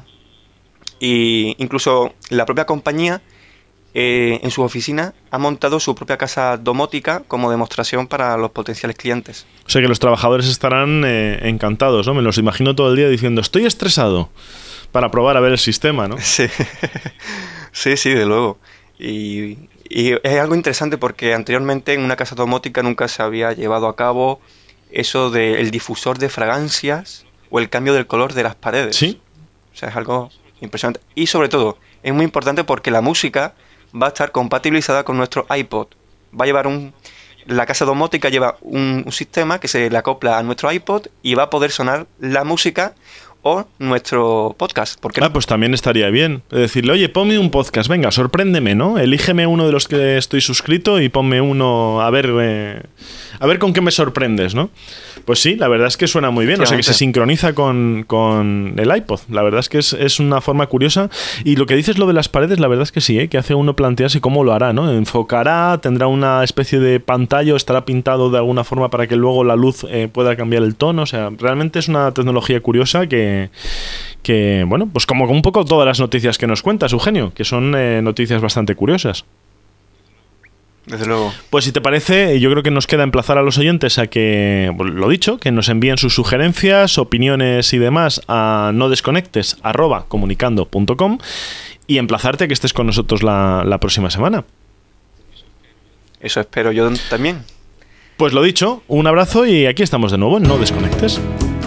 Y incluso la propia compañía eh, en su oficina ha montado su propia casa domótica como demostración para los potenciales clientes. O sea que los trabajadores estarán eh, encantados, ¿no? Me los imagino todo el día diciendo estoy estresado para probar a ver el sistema, ¿no? Sí, sí, sí, de luego. Y, y es algo interesante porque anteriormente en una casa domótica nunca se había llevado a cabo eso del difusor de fragancias o el cambio del color de las paredes. Sí. O sea, es algo impresionante. Y sobre todo, es muy importante porque la música va a estar compatibilizada con nuestro iPod. Va a llevar un... La casa domótica lleva un, un sistema que se le acopla a nuestro iPod y va a poder sonar la música o nuestro podcast. ¿Por qué no? Ah, pues también estaría bien. Decirle, oye, ponme un podcast, venga, sorpréndeme, ¿no? Elígeme uno de los que estoy suscrito y ponme uno, a ver, eh, a ver con qué me sorprendes, ¿no? Pues sí, la verdad es que suena muy bien. O sea, que se sincroniza con, con el iPod. La verdad es que es, es una forma curiosa. Y lo que dices, lo de las paredes, la verdad es que sí, ¿eh? Que hace uno plantearse cómo lo hará, ¿no? Enfocará, tendrá una especie de pantalla o estará pintado de alguna forma para que luego la luz eh, pueda cambiar el tono. O sea, realmente es una tecnología curiosa que que, bueno, pues como un poco todas las noticias que nos cuentas, Eugenio, que son eh, noticias bastante curiosas. Desde luego. Pues si te parece, yo creo que nos queda emplazar a los oyentes a que, bueno, lo dicho, que nos envíen sus sugerencias, opiniones y demás a no desconectes arroba comunicando punto com. y emplazarte a que estés con nosotros la, la próxima semana. Eso espero yo también. Pues lo dicho, un abrazo y aquí estamos de nuevo en No Desconectes.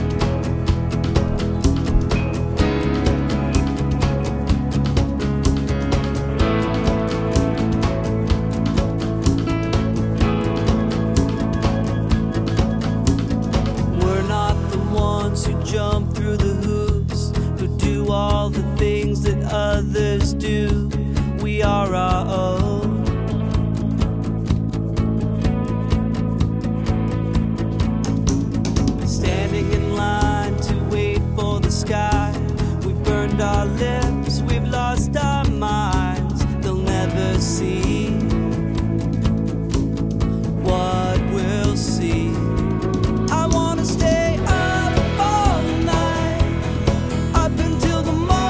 Others do, we are our own. Standing in line to wait for the sky, we've burned our lips, we've lost our minds. They'll never see what we'll see. I wanna stay up all night, up until the morning.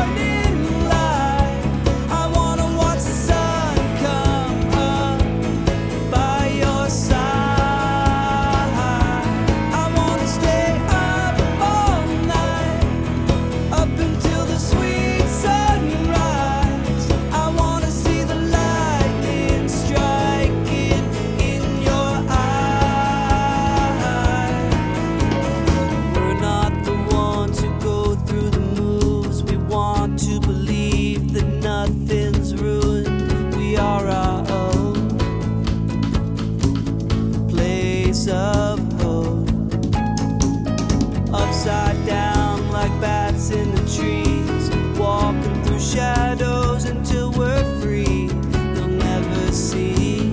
Upside down like bats in the trees, walking through shadows until we're free. They'll never see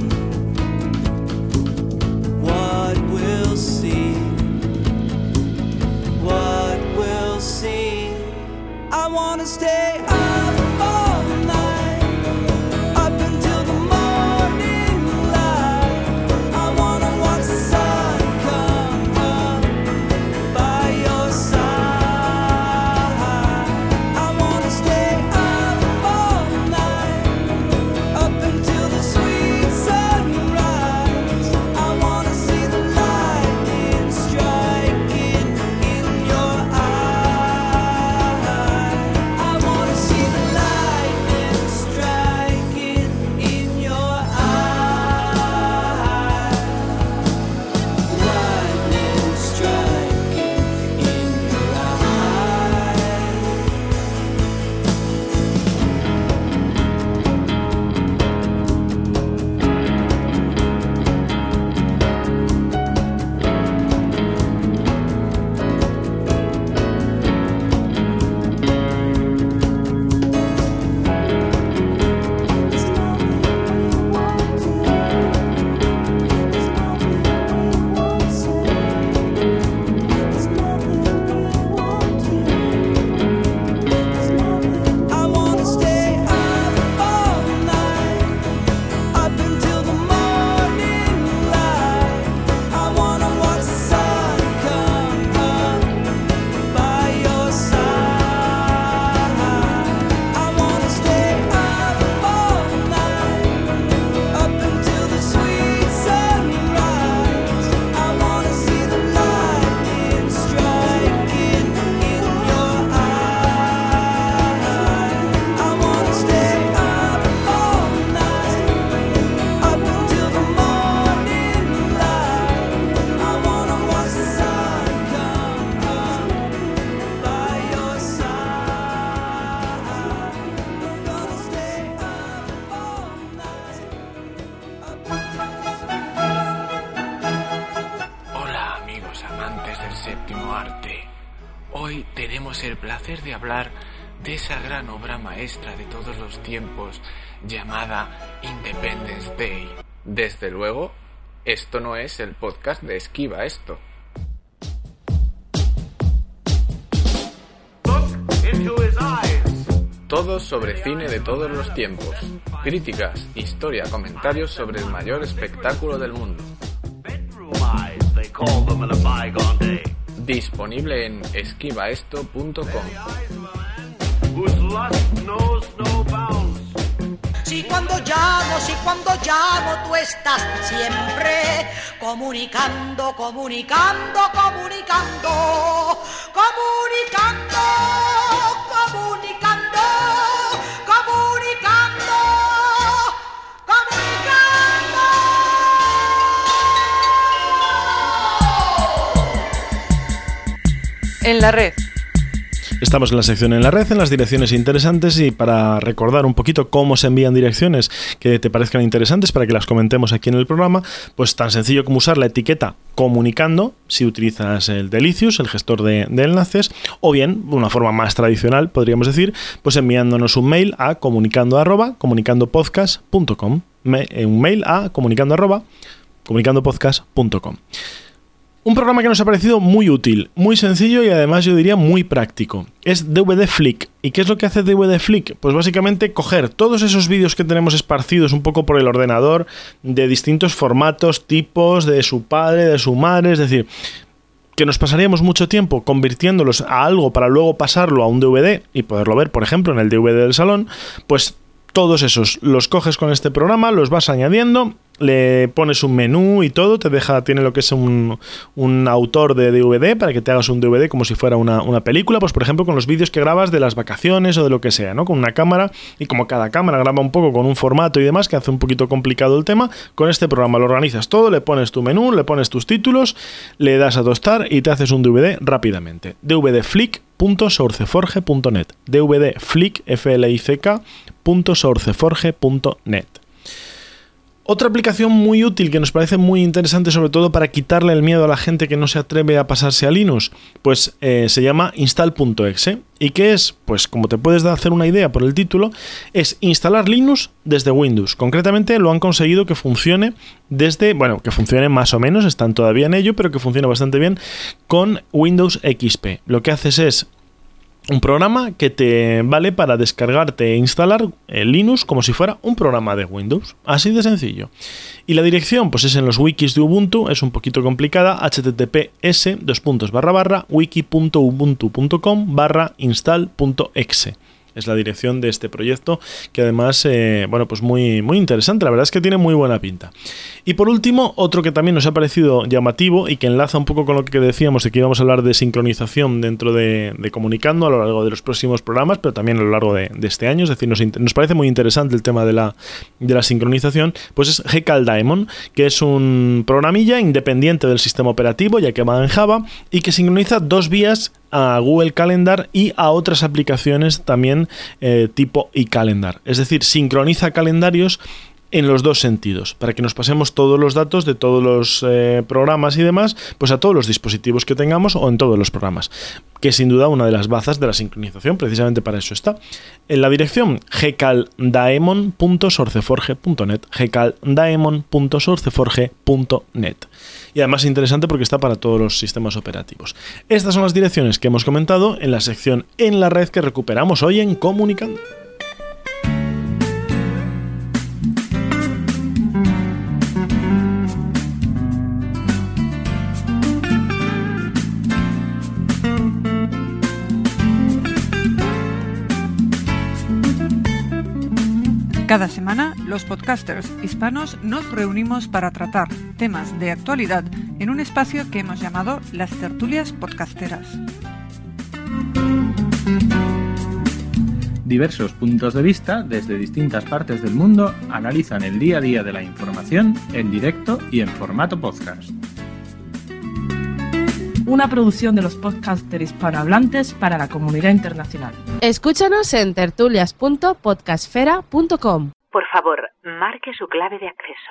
what we'll see, what we'll see. I wanna stay up all night, up until the morning light. I wanna watch the sun come up by your side. I wanna stay up all night, up until the sweet sunrise. I wanna see the lightning striking in your eye. I wanna see the lightning striking in your eye. Lightning striking in your eye. I wanna stay up all night, up until the morning light. I wanna watch the sun come up by your side. I wanna stay up all night, up until the sweet sunrise. I wanna see the lightning striking in your eye. I wanna stay up all night, up until the morning light. I wanna watch the sun come up by your side. I'm gonna stay up all Hola amigos amantes del séptimo arte. Hoy tenemos el placer de hablar de esa gran obra maestra de todos los tiempos llamada Independence Day. Desde luego, esto no es el podcast de Esquiva Esto. Todo sobre cine de todos los tiempos. Críticas, historia, comentarios sobre el mayor espectáculo del mundo. Disponible en esquiva esto punto com. Si cuando llamo, si cuando llamo tú estás siempre comunicando, comunicando, comunicando, comunicando, comunicando, En la red. Estamos en la sección en la red, en las direcciones interesantes, y para recordar un poquito cómo se envían direcciones que te parezcan interesantes para que las comentemos aquí en el programa, pues tan sencillo como usar la etiqueta comunicando si utilizas el Delicious, el gestor de, de enlaces, o bien, de una forma más tradicional, podríamos decir, pues enviándonos un mail a comunicando arroba comunicandopodcast punto com, un mail a comunicando arroba comunicandopodcast punto com. Un programa que nos ha parecido muy útil, muy sencillo y además yo diría muy práctico. Es D V D Flick. ¿Y qué es lo que hace D V D Flick? Pues básicamente coger todos esos vídeos que tenemos esparcidos un poco por el ordenador, de distintos formatos, tipos, de su padre, de su madre, es decir, que nos pasaríamos mucho tiempo convirtiéndolos a algo para luego pasarlo a un D V D y poderlo ver, por ejemplo, en el D V D del salón, pues todos esos los coges con este programa, los vas añadiendo, le pones un menú y todo, te deja, tiene lo que es un, un autor de D V D para que te hagas un D V D como si fuera una, una película, pues por ejemplo con los vídeos que grabas de las vacaciones o de lo que sea, ¿no? Con una cámara, y como cada cámara graba un poco con un formato y demás, que hace un poquito complicado el tema, con este programa lo organizas todo, le pones tu menú, le pones tus títulos, le das a tostar y te haces un D V D rápidamente. D V D Flick punto sourceforge punto net, D V D Flick, F L I C K, punto sourceforge punto net. Otra aplicación muy útil que nos parece muy interesante, sobre todo para quitarle el miedo a la gente que no se atreve a pasarse a Linux, pues eh, se llama install punto e x e. ¿Y qué es? Pues como te puedes hacer una idea por el título, es instalar Linux desde Windows. Concretamente lo han conseguido que funcione desde, bueno, que funcione más o menos, están todavía en ello, pero que funcione bastante bien con Windows X P. Lo que haces es un programa que te vale para descargarte e instalar el Linux como si fuera un programa de Windows. Así de sencillo. Y la dirección, pues es en los wikis de Ubuntu, es un poquito complicada, https dos puntos barra barra wiki punto ubuntu punto com barra install punto e x e. Es la dirección de este proyecto, que además, eh, bueno, pues muy, muy interesante. La verdad es que tiene muy buena pinta. Y por último, otro que también nos ha parecido llamativo y que enlaza un poco con lo que decíamos de que íbamos a hablar de sincronización dentro de, de Comunicando a lo largo de los próximos programas, pero también a lo largo de, de este año. Es decir, nos, nos parece muy interesante el tema de la, de la sincronización. Pues es GCalDaemon, que es un programilla independiente del sistema operativo, ya que va en Java, y que sincroniza dos vías a Google Calendar y a otras aplicaciones también eh, tipo iCalendar. Es decir, sincroniza calendarios en los dos sentidos, para que nos pasemos todos los datos de todos los eh, programas y demás, pues a todos los dispositivos que tengamos o en todos los programas, que es sin duda una de las bazas de la sincronización, precisamente para eso está. En la dirección gcaldaemon punto sourceforge punto net, gcaldaemon punto sourceforge punto net. Y además es interesante porque está para todos los sistemas operativos. Estas son las direcciones que hemos comentado en la sección en la red que recuperamos hoy en Comunicando. Cada semana, los podcasters hispanos nos reunimos para tratar temas de actualidad en un espacio que hemos llamado las tertulias podcasteras. Diversos puntos de vista desde distintas partes del mundo analizan el día a día de la información en directo y en formato podcast. Una producción de los podcasters hispanohablantes para la comunidad internacional. Escúchanos en tertulias punto podcastfera punto com. Por favor, marque su clave de acceso.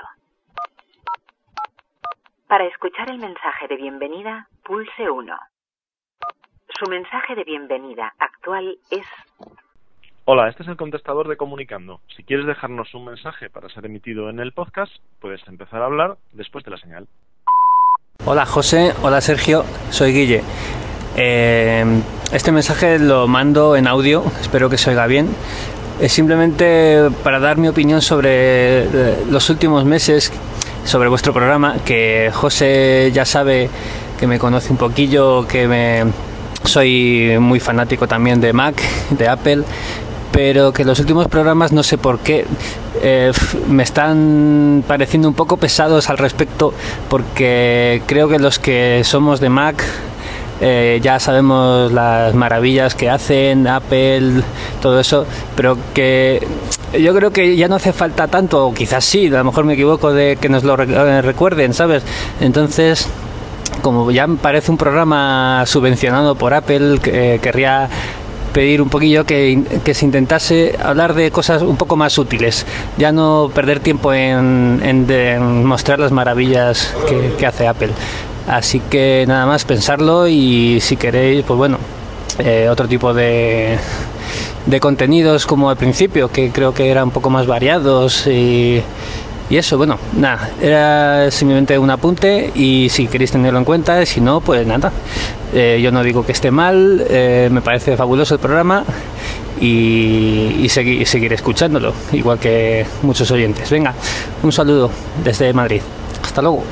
Para escuchar el mensaje de bienvenida, pulse uno. Su mensaje de bienvenida actual es... Hola, este es el contestador de Comunicando. Si quieres dejarnos un mensaje para ser emitido en el podcast, puedes empezar a hablar después de la señal. Hola José, hola Sergio, soy Guille. Eh, este mensaje lo mando en audio, espero que se oiga bien. Es simplemente para dar mi opinión sobre los últimos meses, sobre vuestro programa, que José ya sabe que me conoce un poquillo, que me soy muy fanático también de Mac, de Apple, pero que los últimos programas no sé por qué eh, me están pareciendo un poco pesados al respecto, porque creo que los que somos de Mac eh, ya sabemos las maravillas que hacen Apple, todo eso, pero que yo creo que ya no hace falta tanto, o quizás sí, a lo mejor me equivoco, de que nos lo recuerden, ¿sabes? Entonces como ya me parece un programa subvencionado por Apple, que, eh, querría pedir un poquillo que, que se intentase hablar de cosas un poco más útiles, ya no perder tiempo en, en, de, en mostrar las maravillas que, que hace Apple. Así que nada más pensarlo, y si queréis, pues bueno, eh, otro tipo de, de contenidos como al principio, que creo que eran un poco más variados y... Y eso, bueno, nada, era simplemente un apunte, y si queréis tenerlo en cuenta, si no, pues nada. Eh, yo no digo que esté mal, eh, me parece fabuloso el programa, y, y, segui- y seguiré escuchándolo, igual que muchos oyentes. Venga, un saludo desde Madrid. Hasta luego.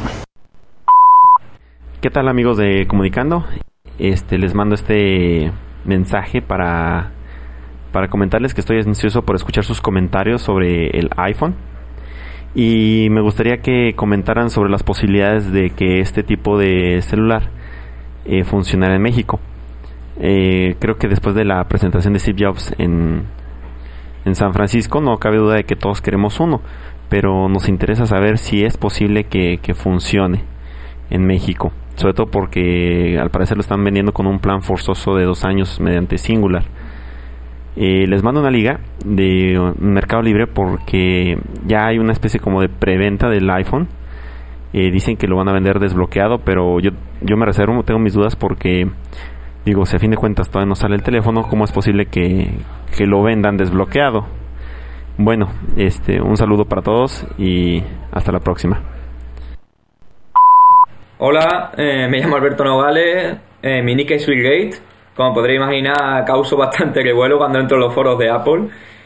¿Qué tal, amigos de Comunicando? Este, les mando este mensaje para, para comentarles que estoy ansioso por escuchar sus comentarios sobre el iPhone. Y me gustaría que comentaran sobre las posibilidades de que este tipo de celular eh, funcionara en México. Eh, creo que después de la presentación de Steve Jobs en, en San Francisco, no cabe duda de que todos queremos uno, pero nos interesa saber si es posible que, que funcione en México, sobre todo porque al parecer lo están vendiendo con un plan forzoso de dos años mediante Singular. Eh, les mando una liga de Mercado Libre porque ya hay una especie como de preventa del iPhone. Eh, dicen que lo van a vender desbloqueado, pero yo, yo me reservo, tengo mis dudas porque, digo, si a fin de cuentas todavía no sale el teléfono, ¿cómo es posible que, que lo vendan desbloqueado? Bueno, este, un saludo para todos y hasta la próxima. Hola, eh, me llamo Alberto Nogales, eh, mi nick es Swillgate. Como podréis imaginar, causo bastante revuelo cuando entro en los foros de Apple.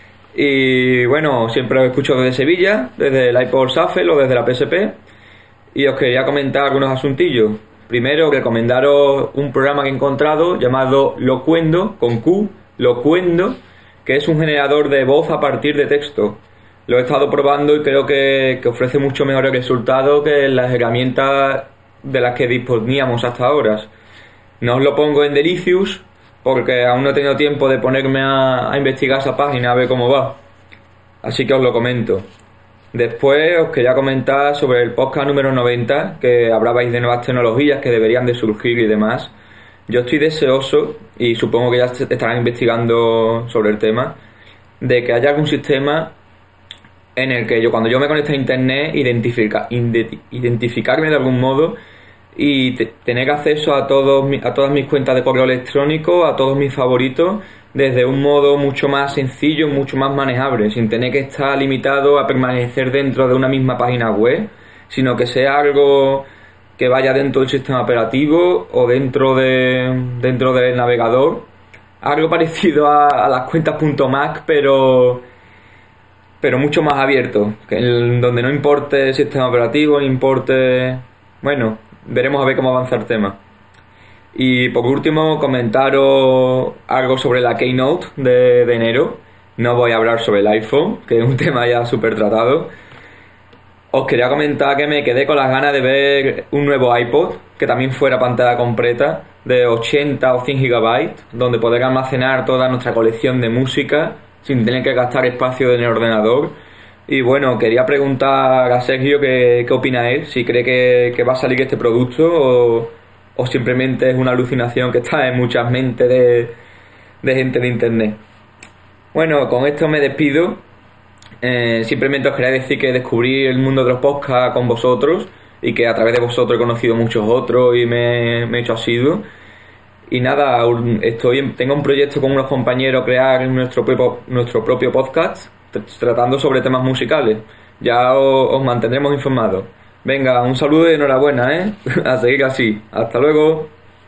Y bueno, siempre os escucho desde Sevilla, desde el iPod Shuffle o desde la P S P. Y os quería comentar algunos asuntillos. Primero, recomendaros un programa que he encontrado llamado Locuendo, con Q, Locuendo, que es un generador de voz a partir de texto. Lo he estado probando y creo que, que ofrece mucho mejores resultados que las herramientas de las que disponíamos hasta ahora. No os lo pongo en Delicious porque aún no he tenido tiempo de ponerme a, a investigar esa página a ver cómo va. Así que os lo comento. Después os quería comentar sobre el podcast número noventa, que hablabais de nuevas tecnologías que deberían de surgir y demás. Yo estoy deseoso, y supongo que ya estarán investigando sobre el tema, de que haya algún sistema en el que yo, cuando yo me conecte a internet, identifica, identificarme de algún modo y te, tener acceso a todos a todas mis cuentas de correo electrónico, a todos mis favoritos, desde un modo mucho más sencillo, mucho más manejable, sin tener que estar limitado a permanecer dentro de una misma página web, sino que sea algo que vaya dentro del sistema operativo o dentro de dentro del navegador, algo parecido a, a las cuentas .mac, pero pero mucho más abierto, que el, donde no importe el sistema operativo, no importe... Bueno, veremos a ver cómo avanza el tema. Y por último, comentaros algo sobre la Keynote de, de enero. No voy a hablar sobre el iPhone, que es un tema ya súper tratado. Os quería comentar que me quedé con las ganas de ver un nuevo iPod, que también fuera pantalla completa, de ochenta o cien gigabytes, donde poder almacenar toda nuestra colección de música sin tener que gastar espacio en el ordenador. Y bueno, quería preguntar a Sergio qué, qué opina él, si cree que, que va a salir este producto o, o simplemente es una alucinación que está en muchas mentes de, de gente de internet. Bueno, con esto me despido. Eh, simplemente os quería decir que descubrí el mundo de los podcasts con vosotros y que a través de vosotros he conocido muchos otros y me, me he hecho asiduo. Y nada, estoy en, tengo un proyecto con unos compañeros, crear nuestro propio, nuestro propio podcast tratando sobre temas musicales. Ya os, os mantendremos informados. Venga, un saludo y enhorabuena, ¿eh? A seguir así. Hasta luego.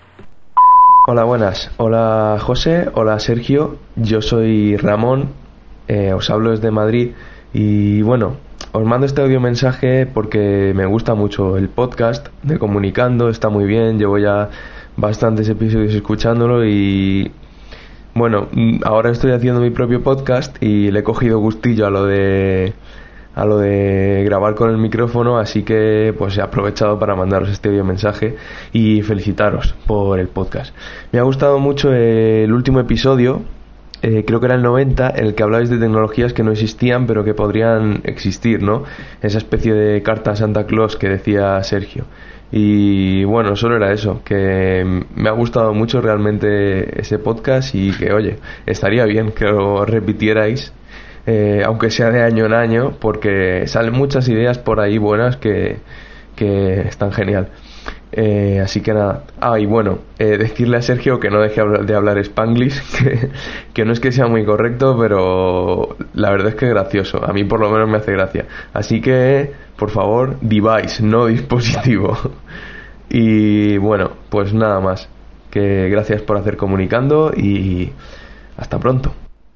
Hola, buenas. Hola, José. Hola, Sergio. Yo soy Ramón. Eh, os hablo desde Madrid. Y bueno, os mando este audio mensaje porque me gusta mucho el podcast de Comunicando. Está muy bien. Llevo ya bastantes episodios escuchándolo y... Bueno, ahora estoy haciendo mi propio podcast y le he cogido gustillo a lo de a lo de grabar con el micrófono, así que pues he aprovechado para mandaros este audio mensaje y felicitaros por el podcast. Me ha gustado mucho el último episodio eh, creo que era el noventa, en el que hablabais de tecnologías que no existían pero que podrían existir, ¿no? Esa especie de carta a Santa Claus que decía Sergio. Y bueno, solo era eso, que me ha gustado mucho realmente ese podcast y que, oye, estaría bien que lo repitierais, eh, aunque sea de año en año, porque salen muchas ideas por ahí buenas que, que están genial. Eh, así que nada. Ah, y bueno, eh, decirle a Sergio que no deje de hablar Spanglish, que, que no es que sea muy correcto, pero la verdad es que es gracioso. A mí por lo menos me hace gracia. Así que, por favor, device, no dispositivo. Y bueno, pues nada más. Que gracias por hacer Comunicando y hasta pronto.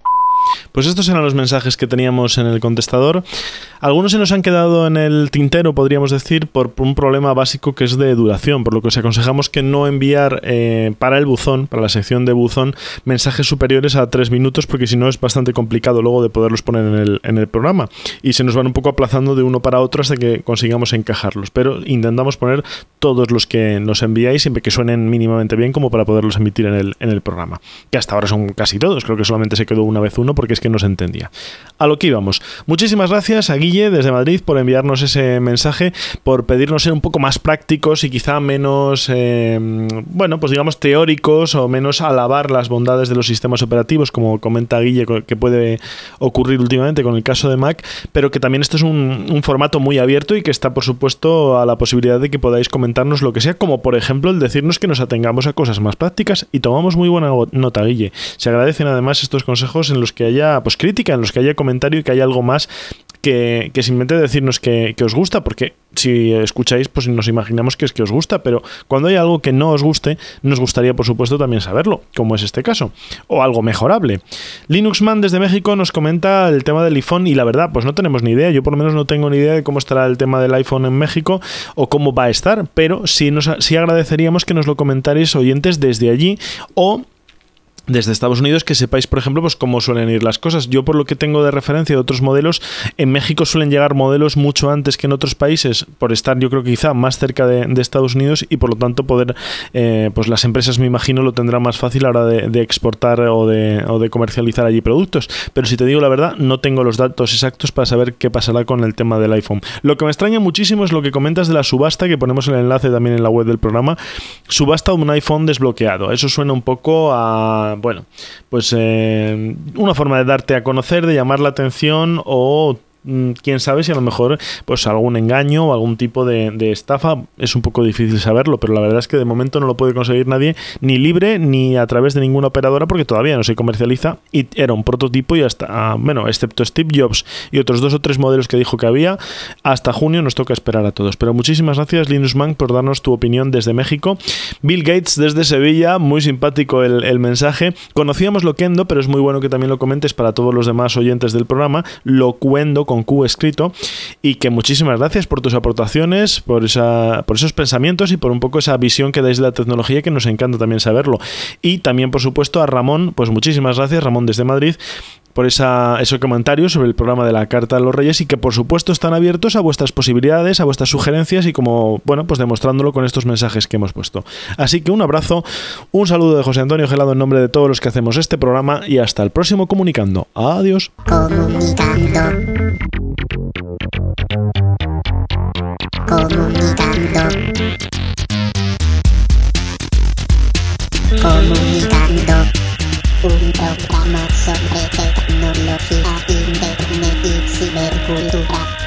Pues estos eran los mensajes que teníamos en el contestador. Algunos se nos han quedado en el tintero, podríamos decir, por un problema básico que es de duración, por lo que os aconsejamos que no enviar eh, para el buzón, para la sección de buzón, mensajes superiores a tres minutos, porque si no es bastante complicado luego de poderlos poner en el, en el programa. Y se nos van un poco aplazando de uno para otro hasta que consigamos encajarlos. Pero intentamos poner todos los que nos enviáis, siempre que suenen mínimamente bien, como para poderlos emitir en el, en el programa. Que hasta ahora son casi todos, creo que solamente se quedó una vez uno, porque es que no se entendía. A lo que íbamos. Muchísimas gracias a Guille desde Madrid por enviarnos ese mensaje, por pedirnos ser un poco más prácticos y quizá menos, eh, bueno, pues digamos teóricos, o menos alabar las bondades de los sistemas operativos, como comenta Guille, que puede ocurrir últimamente con el caso de Mac, pero que también esto es un, un formato muy abierto y que está, por supuesto, a la posibilidad de que podáis comentarnos lo que sea, como por ejemplo el decirnos que nos atengamos a cosas más prácticas, y tomamos muy buena nota, Guille. Se agradecen además estos consejos en los que haya pues crítica, en los que haya comentario y que haya algo más que, que simplemente decirnos que, que os gusta, porque si escucháis pues nos imaginamos que es que os gusta, pero cuando hay algo que no os guste, nos gustaría por supuesto también saberlo, como es este caso, o algo mejorable. Linuxman desde México nos comenta el tema del iPhone, y la verdad pues no tenemos ni idea, yo por lo menos no tengo ni idea de cómo estará el tema del iPhone en México o cómo va a estar, pero sí, nos, sí agradeceríamos que nos lo comentarais, oyentes, desde allí o desde Estados Unidos, que sepáis, por ejemplo, pues cómo suelen ir las cosas. Yo, por lo que tengo de referencia de otros modelos, en México suelen llegar modelos mucho antes que en otros países, por estar, yo creo que quizá más cerca de, de Estados Unidos, y por lo tanto poder, eh, pues las empresas, me imagino, lo tendrán más fácil a la hora de, de exportar o de, o de comercializar allí productos. Pero si te digo la verdad, no tengo los datos exactos para saber qué pasará con el tema del iPhone. Lo que me extraña muchísimo es lo que comentas de la subasta, que ponemos el enlace también en la web del programa. Subasta de un iPhone desbloqueado. Eso suena un poco a... bueno, pues eh, una forma de darte a conocer, de llamar la atención, o quién sabe si a lo mejor pues algún engaño o algún tipo de, de estafa. Es un poco difícil saberlo, pero la verdad es que de momento no lo puede conseguir nadie, ni libre ni a través de ninguna operadora, porque todavía no se comercializa y era un prototipo, y hasta, bueno, excepto Steve Jobs y otros dos o tres modelos que dijo que había, hasta junio nos toca esperar a todos. Pero muchísimas gracias, Linuxman, por darnos tu opinión desde México. Bill Gates desde Sevilla, muy simpático el, el mensaje. Conocíamos Loquendo, pero es muy bueno que también lo comentes para todos los demás oyentes del programa. Locuendo con Q escrito, y que muchísimas gracias por tus aportaciones, por esa, por esos pensamientos y por un poco esa visión que dais de la tecnología, que nos encanta también saberlo. Y también, por supuesto, a Ramón, pues muchísimas gracias, Ramón desde Madrid, por esa, ese comentario sobre el programa de la Carta a los Reyes, y que por supuesto están abiertos a vuestras posibilidades, a vuestras sugerencias, y como, bueno, pues demostrándolo con estos mensajes que hemos puesto. Así que un abrazo, un saludo de José Antonio Gelado en nombre de todos los que hacemos este programa, y hasta el próximo Comunicando. Adiós. Comunicando. Comunicando. Comunicando. Un programa sobre tecnología, internet y cibercultura.